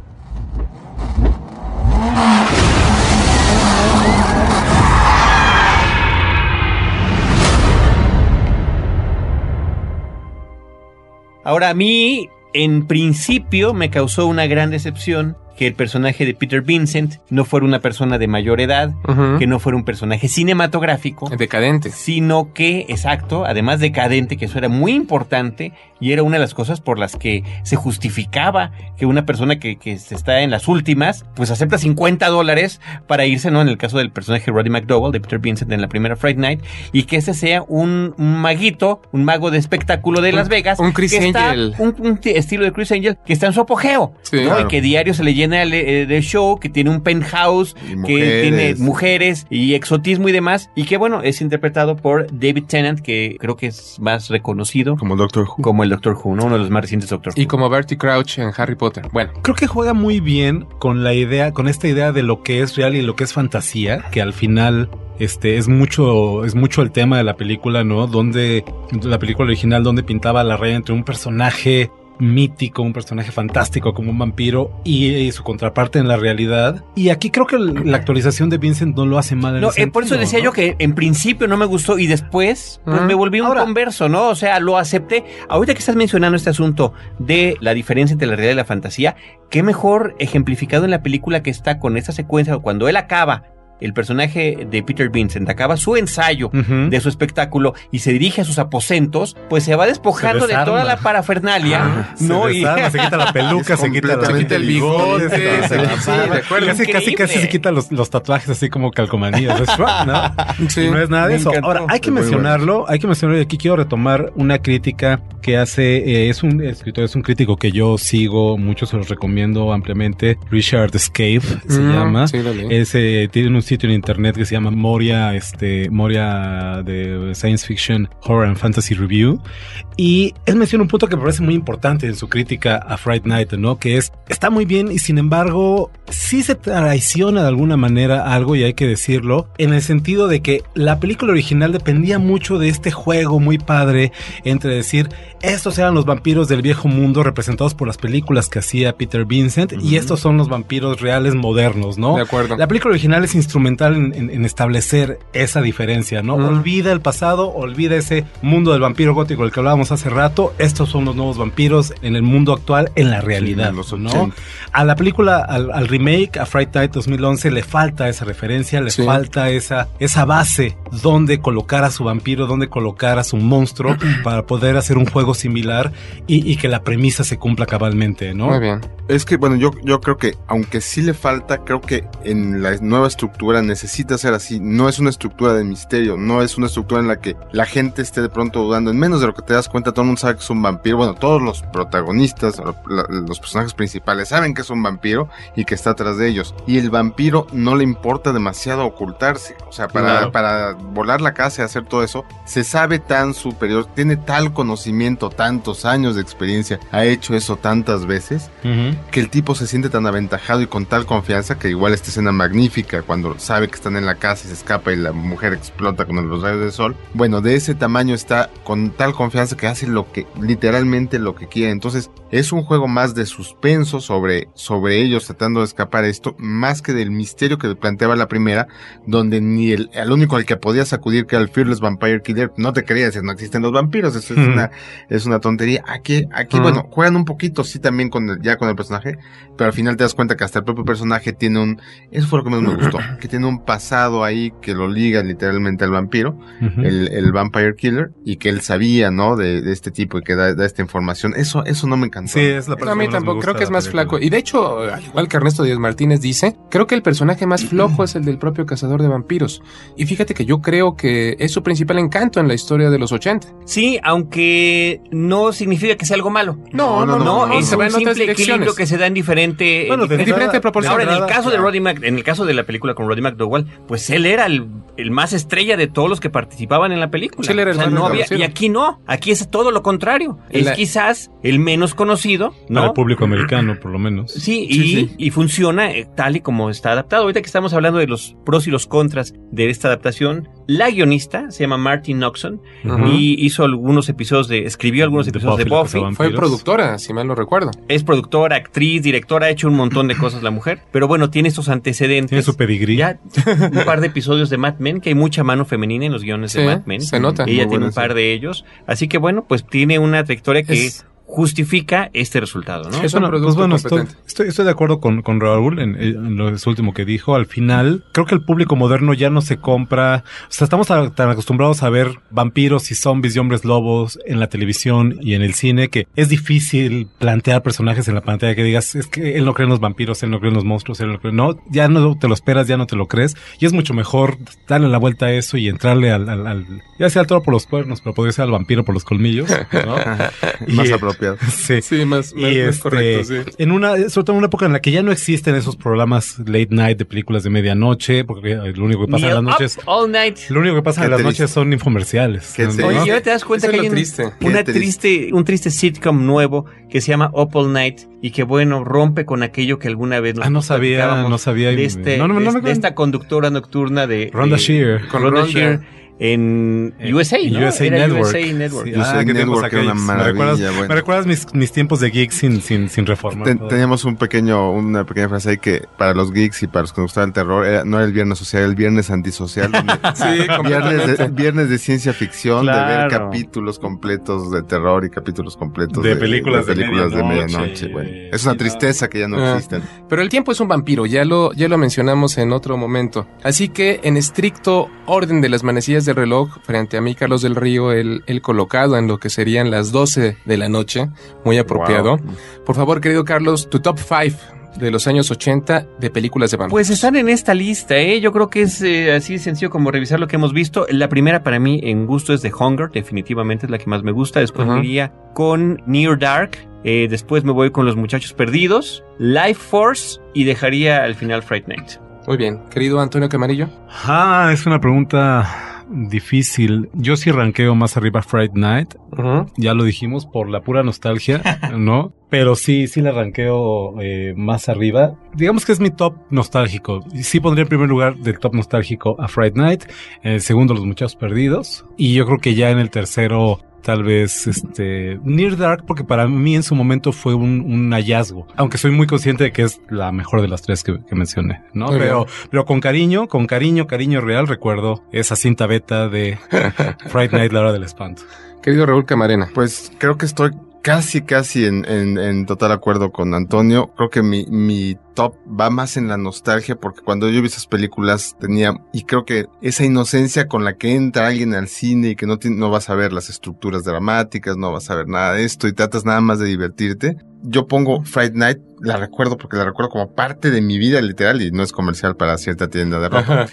Ahora, a mí, en principio, me causó una gran decepción que el personaje de Peter Vincent no fuera una persona de mayor edad, que no fuera un personaje cinematográfico. Decadente. Sino que, exacto, además decadente, que eso era muy importante y era una de las cosas por las que se justificaba que una persona que está en las últimas, pues acepta $50 para irse, ¿no? En el caso del personaje Roddy McDowall, de Peter Vincent en la primera Fright Night, y que ese sea un maguito, un mago de espectáculo de Las Vegas. Un Chris Angel. Un estilo de Chris Angel que está en su apogeo, sí, ¿no? claro. Y que diario se le llena de show, que tiene un penthouse, que tiene mujeres y exotismo y demás, y que bueno, es interpretado por David Tennant, que creo que es más reconocido como Doctor Who. Como el Doctor Who, ¿no? Uno de los más recientes Doctor Who. Y como Bertie Crouch en Harry Potter. Bueno, creo que juega muy bien con esta idea de lo que es real y lo que es fantasía, que al final es mucho el tema de la película, ¿no? Donde la película original donde pintaba la raya entre un personaje mítico, un personaje fantástico como un vampiro y su contraparte en la realidad. Y aquí creo que la actualización de Vincent no lo hace mal. Por eso decía yo que en principio no me gustó y después pues me volví un converso, ¿no? O sea, lo acepté. Ahorita que estás mencionando este asunto de la diferencia entre la realidad y la fantasía, qué mejor ejemplificado en la película que está con esta secuencia cuando él acaba. El personaje de Peter Vincent acaba su ensayo de su espectáculo y se dirige a sus aposentos, pues se va despojando de toda la parafernalia, ¿no? Se quita la peluca, se quita el bigote, casi se quita los tatuajes así como calcomanías, ¿no? Sí, no es nada de eso. Ahora, hay que mencionarlo, y aquí quiero retomar una crítica que hace, es un escritor, es un crítico que yo sigo mucho, se los recomiendo ampliamente, Richard Scaife se llama, sí, tiene un sitio en internet que se llama Moria de Science Fiction, Horror and Fantasy Review, y él menciona un punto que me parece muy importante en su crítica a Fright Night, ¿no? Que está muy bien y sin embargo sí se traiciona de alguna manera algo, y hay que decirlo, en el sentido de que la película original dependía mucho de este juego muy padre entre decir, estos eran los vampiros del viejo mundo representados por las películas que hacía Peter Vincent, y estos son los vampiros reales modernos, ¿no? De acuerdo. La película original es instrumental en establecer esa diferencia, ¿no? Olvida el pasado, olvida ese mundo del vampiro gótico del que hablábamos hace rato. Estos son los nuevos vampiros en el mundo actual, en la realidad, sí, ¿no? A la película, al remake, a Fright Night 2011, le falta esa referencia, le falta esa base donde colocar a su vampiro, donde colocar a su monstruo para poder hacer un juego similar y que la premisa se cumpla cabalmente, ¿no? Muy bien. Es que, bueno, yo creo que, aunque sí le falta, creo que en la nueva estructura necesita ser así. No es una estructura de misterio, no es una estructura en la que la gente esté de pronto dudando. En menos de lo que te das cuenta, todo el mundo sabe que es un vampiro. Bueno, todos los protagonistas, los personajes principales saben que es un vampiro y que está atrás de ellos. Y el vampiro no le importa demasiado ocultarse. O sea, para volar la casa y hacer todo eso, se sabe tan superior, tiene tal conocimiento, tantos años de experiencia, ha hecho eso tantas veces, que el tipo se siente tan aventajado y con tal confianza que igual esta escena magnífica cuando sabe que están en la casa y se escapa y la mujer explota con los rayos del sol. Bueno, de ese tamaño está con tal confianza que hace literalmente lo que quiere. Entonces es un juego más de suspenso sobre ellos tratando de escapar esto, más que del misterio que planteaba la primera, donde ni el único al que podías acudir, que era el Fearless Vampire Killer, no te quería decir, no existen los vampiros, eso es una tontería. Aquí bueno, juegan un poquito, sí, también con el personaje, pero al final te das cuenta que hasta el propio personaje tiene eso fue lo que más me gustó, que tiene un pasado ahí que lo liga literalmente al vampiro, el Vampire Killer, y que él sabía, ¿no? De este tipo y que da esta información. Eso no me encantó. Sí, es la persona. A mí tampoco, creo que es más flaco. Y de hecho, al igual que Ernesto Díaz Martínez dice, creo que el personaje más flojo es el del propio cazador de vampiros. Y fíjate que yo creo que es su principal encanto en la historia de los 80. Sí, aunque no significa que sea algo malo. No, es se un va en otras simple equilibrio que se da en diferente proporción. Ahora, en el caso de en el caso de la película con Roddy McDowall, pues él era el más estrella de todos los que participaban en la película. Sí, él era el más y aquí no, aquí es todo lo contrario. Es quizás el menos conocido, ¿no? Para el público americano, por lo menos. Sí, y funciona tal y como está adaptado. Ahorita que estamos hablando de los pros y los contras de esta adaptación, la guionista se llama Martin Noxon y hizo algunos episodios escribió algunos episodios de Buffy. Fue productora, si mal no recuerdo. Es productora, actriz, directora, ha hecho un montón de cosas la mujer, pero bueno, tiene estos antecedentes. Tiene su pedigrí. Ya un par de episodios de Mad Men, que hay mucha mano femenina en los guiones de Mad Men. Se nota. Ella tiene un par de ellos. Así que bueno, pues tiene una trayectoria que justifica este resultado, ¿no? Es un producto competente. Estoy de acuerdo con Raúl en lo último que dijo. Al final, creo que el público moderno ya no se compra. O sea, estamos tan acostumbrados a ver vampiros y zombies y hombres lobos en la televisión y en el cine que es difícil plantear personajes en la pantalla que digas, es que él no cree en los vampiros, él no cree en los monstruos, él no cree. No, ya no te lo esperas, ya no te lo crees. Y es mucho mejor darle la vuelta a eso y entrarle ya sea al toro por los cuernos, pero podría ser al vampiro por los colmillos, ¿no? Más apropiado. Sí, más correcto, sí. Sobre todo en una época en la que ya no existen esos programas late night de películas de medianoche, porque lo único que pasa en las noches, all night. Lo único que pasa en las noches son infomerciales. ¿No? Oye, y ahora te das cuenta que hay un triste sitcom nuevo que se llama Up All Night y que bueno, rompe con aquello que alguna vez no sabía de esta conductora nocturna de Rhonda Shear. Con Rhonda Shear en USA, ¿no? USA Network. USA Network. Sí, qué tiempos aquellos. Me recuerdas mis tiempos de geeks sin reformar. Teníamos una pequeña frase ahí que para los geeks y para los que nos gustaba el terror, no era el viernes social, era el viernes antisocial. Viernes de ciencia ficción, de ver capítulos completos de terror y capítulos completos de películas de medianoche. Bueno, es una tristeza que ya no existen. Pero el tiempo es un vampiro, ya lo mencionamos en otro momento. Así que en estricto orden de las manecillas del reloj, frente a mí, Carlos del Río, el colocado en lo que serían las 12 de la noche, muy apropiado. Wow. Por favor, querido Carlos, tu top 5 de los años 80 de películas de vampiros. Pues están en esta lista, Yo creo que es así sencillo como revisar lo que hemos visto. La primera para mí en gusto es The Hunger, definitivamente es la que más me gusta. Después me iría con Near Dark. Después me voy con Los Muchachos Perdidos, Life Force y dejaría al final Fright Night. Muy bien. Querido Antonio Camarillo. Es una pregunta difícil. Yo sí ranqueo más arriba Fright Night. Ya lo dijimos, por la pura nostalgia, ¿no? Pero sí la ranqueo más arriba. Digamos que es mi top nostálgico. Sí pondría en primer lugar del top nostálgico a Fright Night. En el segundo, Los Muchachos Perdidos. Y yo creo que ya en el tercero, tal vez Near Dark, porque para mí en su momento fue un hallazgo, aunque soy muy consciente de que es la mejor de las tres que mencioné, ¿no? Pero con cariño real recuerdo esa cinta beta de Fright Night, la hora del espanto. Querido Raúl Camarena. Pues creo que estoy casi en total acuerdo con Antonio. Creo que mi top va más en la nostalgia, porque cuando yo vi esas películas tenía, y creo que esa inocencia con la que entra alguien al cine y que no vas a ver las estructuras dramáticas, no vas a ver nada de esto y tratas nada más de divertirte. Yo pongo Fright Night, la recuerdo porque la recuerdo como parte de mi vida literal, y no es comercial para cierta tienda de ropa.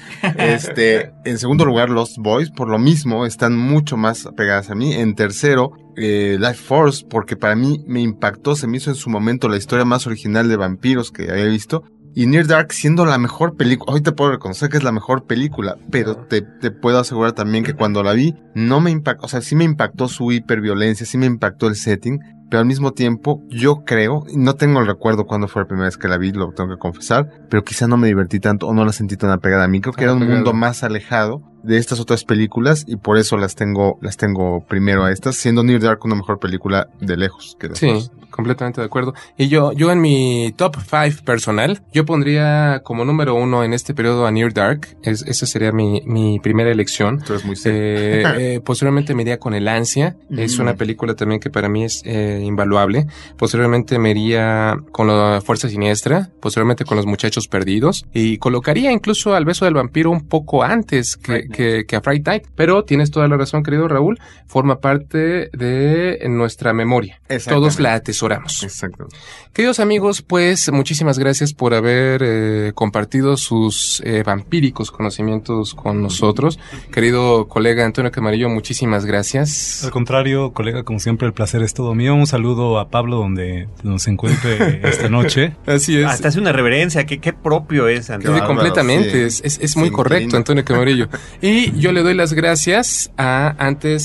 En segundo lugar, Lost Boys, por lo mismo, están mucho más pegadas a mí. En tercero, Life Force, porque para mí me impactó, se me hizo en su momento la historia más original de vampiros que había visto. Y Near Dark siendo la mejor película, hoy te puedo reconocer que es la mejor película, pero te puedo asegurar también que cuando la vi, no me impactó, o sea, sí me impactó su hiperviolencia, sí me impactó el setting, pero al mismo tiempo, yo creo, no tengo el recuerdo cuando fue la primera vez que la vi, lo tengo que confesar, pero quizá no me divertí tanto o no la sentí tan apegada a mí. Creo que era un mundo más alejado de estas otras películas y por eso las tengo primero a estas, siendo Near Dark una mejor película de lejos que de Sí, completamente de acuerdo. Y yo en mi top 5 personal, yo pondría como número 1 en este periodo a Near Dark. Esa sería mi primera elección. Tú eres muy serio. Posteriormente me iría con El Ansia. Es una película también que para mí es invaluable. Posteriormente me iría con la Fuerza Siniestra. Posteriormente con Los Muchachos Perdidos. Y colocaría incluso al Beso del Vampiro un poco antes que a Fright Night. Pero tienes toda la razón, querido Raúl. Forma parte de nuestra memoria. Todos la atesoramos. Exacto. Queridos amigos, pues muchísimas gracias por haber compartido sus vampíricos conocimientos con nosotros. Querido colega Antonio Camarillo, muchísimas gracias. Al contrario, colega, como siempre, el placer es todo mío. Un saludo a Pablo donde nos encuentre esta noche. Así es. Hasta hace una reverencia, qué propio es, Antonio. Sí, completamente, sí. Es muy correcto, Antonio Camarillo. Y yo le doy las gracias a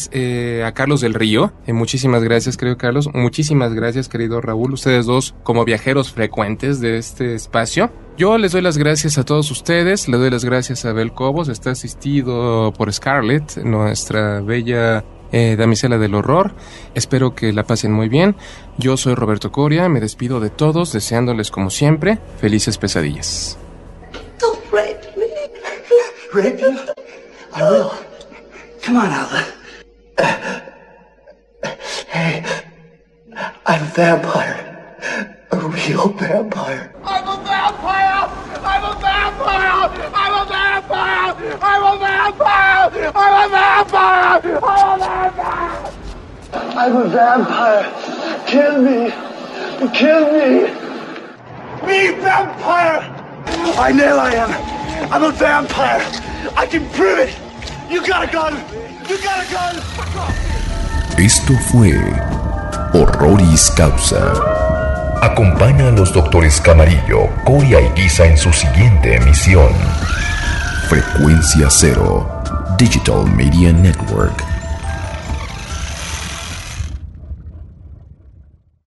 Carlos del Río. Muchísimas gracias, querido Carlos. Muchísimas gracias, querido Raúl. Ustedes dos como viajeros frecuentes de este espacio. Yo les doy las gracias a todos ustedes. Le doy las gracias a Abel Cobos. Está asistido por Scarlett, nuestra bella damisela del horror. Espero que la pasen muy bien. Yo soy Roberto Coria. Me despido de todos, deseándoles como siempre felices pesadillas. Don't rape me. Rape you? I will. Come on, Alva. Hey, I'm a vampire. A real vampire. I'm a vampire! I'm a vampire! I'm a vampire! I'm a vampire! I'm a vampire! I'm a vampire! I'm a vampire. Kill me. Kill me. Me, vampire! I know I am. I'm a vampire. I can prove it. You got a gun. You got a gun. Esto fue Horroris Causa. Acompaña a los doctores Camarillo, Coria y Guisa en su siguiente emisión. Frecuencia Cero, Digital Media Network.